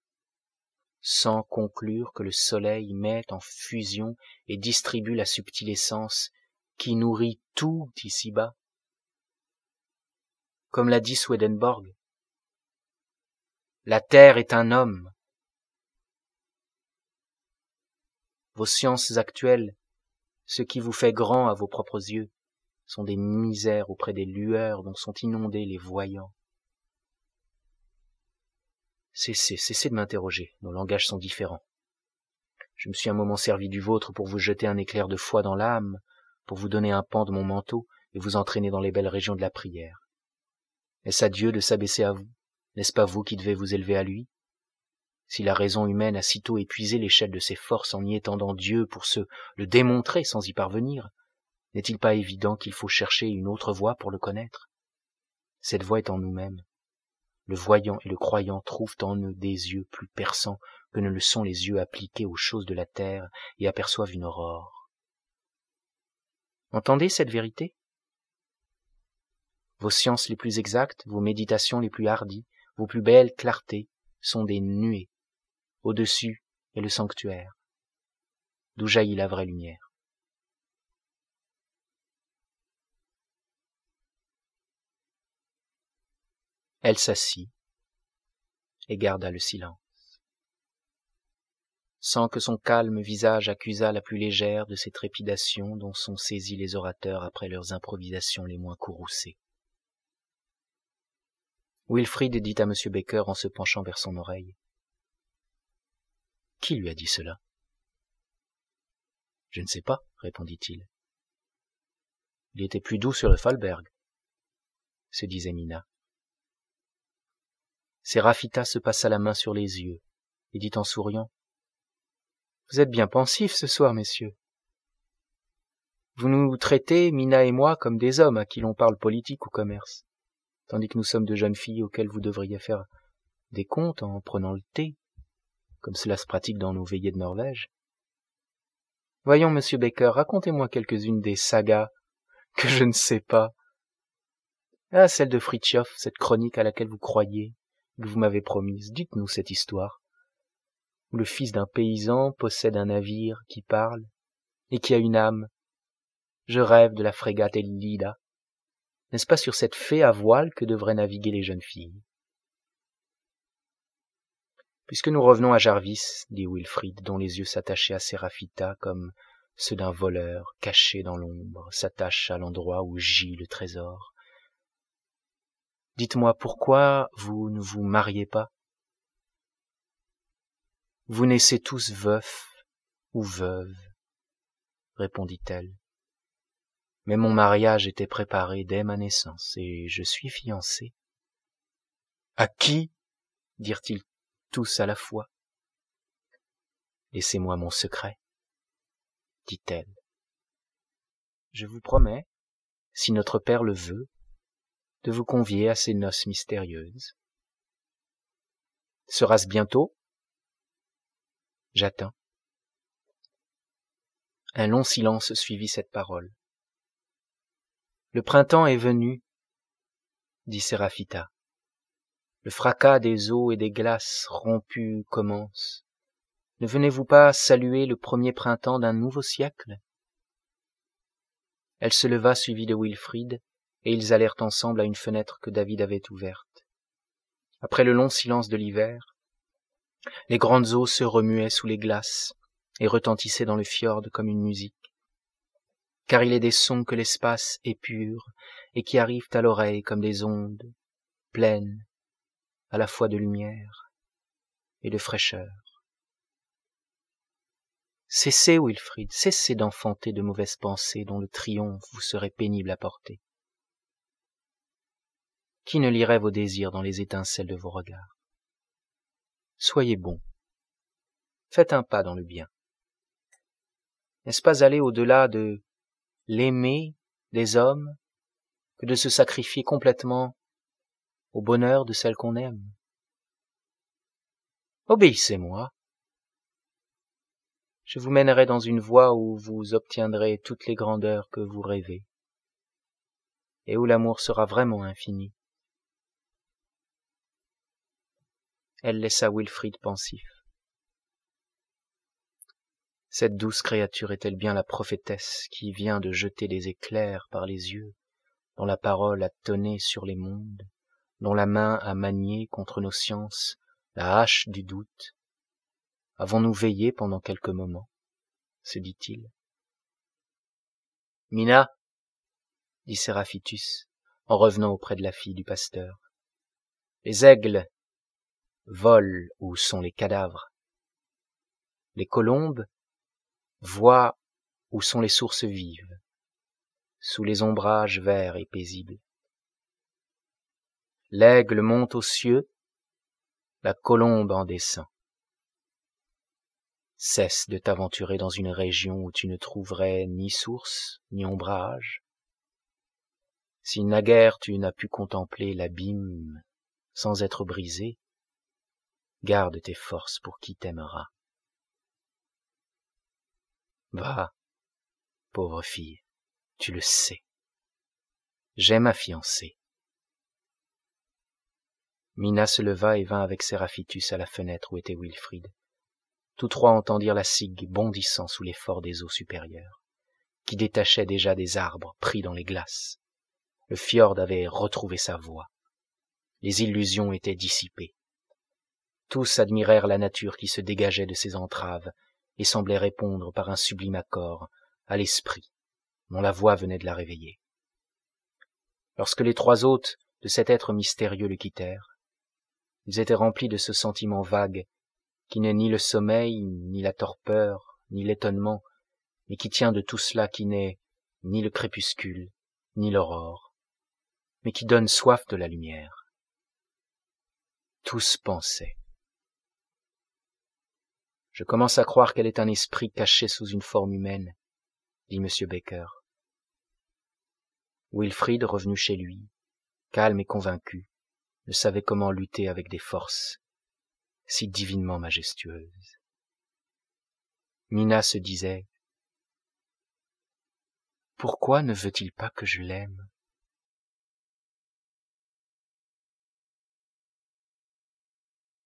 Speaker 1: sans conclure que le soleil met en fusion et distribue la subtile essence qui nourrit tout ici-bas. Comme l'a dit Swedenborg, la terre est un homme. Vos sciences actuelles, ce qui vous fait grand à vos propres yeux, sont des misères auprès des lueurs dont sont inondés les voyants. Cessez, cessez de m'interroger, nos langages sont différents. Je me suis un moment servi du vôtre pour vous jeter un éclair de foi dans l'âme, pour vous donner un pan de mon manteau et vous entraîner dans les belles régions de la prière. Est-ce à Dieu de s'abaisser à vous? N'est-ce pas vous qui devez vous élever à lui? Si la raison humaine a sitôt épuisé l'échelle de ses forces en y étendant Dieu pour se le démontrer sans y parvenir, n'est-il pas évident qu'il faut chercher une autre voie pour le connaître? Cette voie est en nous-mêmes. Le voyant et le croyant trouvent en eux des yeux plus perçants que ne le sont les yeux appliqués aux choses de la terre et aperçoivent une aurore. Entendez cette vérité? Vos sciences les plus exactes, vos méditations les plus hardies, vos plus belles clartés sont des nuées. Au-dessus est le sanctuaire, d'où jaillit la vraie lumière. Elle s'assit et garda le silence, sans que son calme visage accusât la plus légère de ces trépidations dont sont saisis les orateurs après leurs improvisations les moins courroucées. Wilfrid dit à M. Baker en se penchant vers son oreille. « Qui lui a dit cela ?»« Je ne sais pas, » répondit-il. « Il était plus doux sur le Falberg, » se disait Mina. Séraphita se passa la main sur les yeux et dit en souriant. « Vous êtes bien pensifs ce soir, messieurs. Vous nous traitez, Mina et moi, comme des hommes à qui l'on parle politique ou commerce, tandis que nous sommes de jeunes filles auxquelles vous devriez faire des contes en prenant le thé, comme cela se pratique dans nos veillées de Norvège. Voyons, monsieur Baker, racontez-moi quelques-unes des sagas que je ne sais pas. Ah, celle de Fritjof, cette chronique à laquelle vous croyez, que vous m'avez promise. Dites-nous cette histoire, où le fils d'un paysan possède un navire qui parle et qui a une âme. Je rêve de la frégate Ellida. N'est-ce pas sur cette fée à voile que devraient naviguer les jeunes filles? Puisque nous revenons à Jarvis, dit Wilfrid, dont les yeux s'attachaient à Séraphita comme ceux d'un voleur caché dans l'ombre s'attachent à l'endroit où gît le trésor. Dites-moi, pourquoi vous ne vous mariez pas? Vous naissez tous veufs ou veuves, répondit-elle. Mais mon mariage était préparé dès ma naissance, et je suis fiancée. À qui? dirent-ils tous à la fois. Laissez-moi mon secret, dit-elle. Je vous promets, si notre père le veut, de vous convier à ces noces mystérieuses. Sera-ce bientôt? J'attends. Un long silence suivit cette parole. Le printemps est venu, dit Séraphita. Le fracas des eaux et des glaces rompues commence. Ne venez-vous pas saluer le premier printemps d'un nouveau siècle? Elle se leva suivie de Wilfrid, et ils allèrent ensemble à une fenêtre que David avait ouverte. Après le long silence de l'hiver, les grandes eaux se remuaient sous les glaces et retentissaient dans le fjord comme une musique. Car il est des sons que l'espace épure et qui arrivent à l'oreille comme des ondes, pleines à la fois de lumière et de fraîcheur. Cessez, Wilfrid, cessez d'enfanter de mauvaises pensées dont le triomphe vous serait pénible à porter. Qui ne lirait vos désirs dans les étincelles de vos regards? Soyez bon. Faites un pas dans le bien. N'est-ce pas aller au-delà de l'aimer des hommes que de se sacrifier complètement au bonheur de celle qu'on aime? Obéissez-moi. Je vous mènerai dans une voie où vous obtiendrez toutes les grandeurs que vous rêvez, et où l'amour sera vraiment infini. Elle laissa Wilfrid pensif. Cette douce créature est-elle bien la prophétesse qui vient de jeter des éclairs par les yeux, dont la parole a tonné sur les mondes, dont la main a manié contre nos sciences la hache du doute? Avons-nous veillé pendant quelques moments? Se dit-il. Mina, dit Séraphitus, en revenant auprès de la fille du pasteur, les aigles volent où sont les cadavres. Les colombes voient où sont les sources vives, sous les ombrages verts et paisibles. L'aigle monte aux cieux, la colombe en descend. Cesse de t'aventurer dans une région où tu ne trouverais ni source, ni ombrage. Si naguère tu n'as pu contempler l'abîme sans être brisé, garde tes forces pour qui t'aimera. Va, pauvre fille, tu le sais. J'ai ma fiancée. Mina se leva et vint avec Séraphitus à la fenêtre où était Wilfrid. Tous trois entendirent la cigue bondissant sous l'effort des eaux supérieures, qui détachaient déjà des arbres pris dans les glaces. Le fjord avait retrouvé sa voix. Les illusions étaient dissipées. Tous admirèrent la nature qui se dégageait de ses entraves et semblait répondre par un sublime accord à l'esprit dont la voix venait de la réveiller. Lorsque les trois hôtes de cet être mystérieux le quittèrent, ils étaient remplis de ce sentiment vague qui n'est ni le sommeil, ni la torpeur, ni l'étonnement, mais qui tient de tout cela qui n'est ni le crépuscule, ni l'aurore, mais qui donne soif de la lumière. Tous pensaient. Je commence à croire qu'elle est un esprit caché sous une forme humaine, dit M. Baker. Wilfrid, revenu chez lui, calme et convaincu, ne savait comment lutter avec des forces si divinement majestueuse. Nina se disait: pourquoi ne veut-il pas que je l'aime?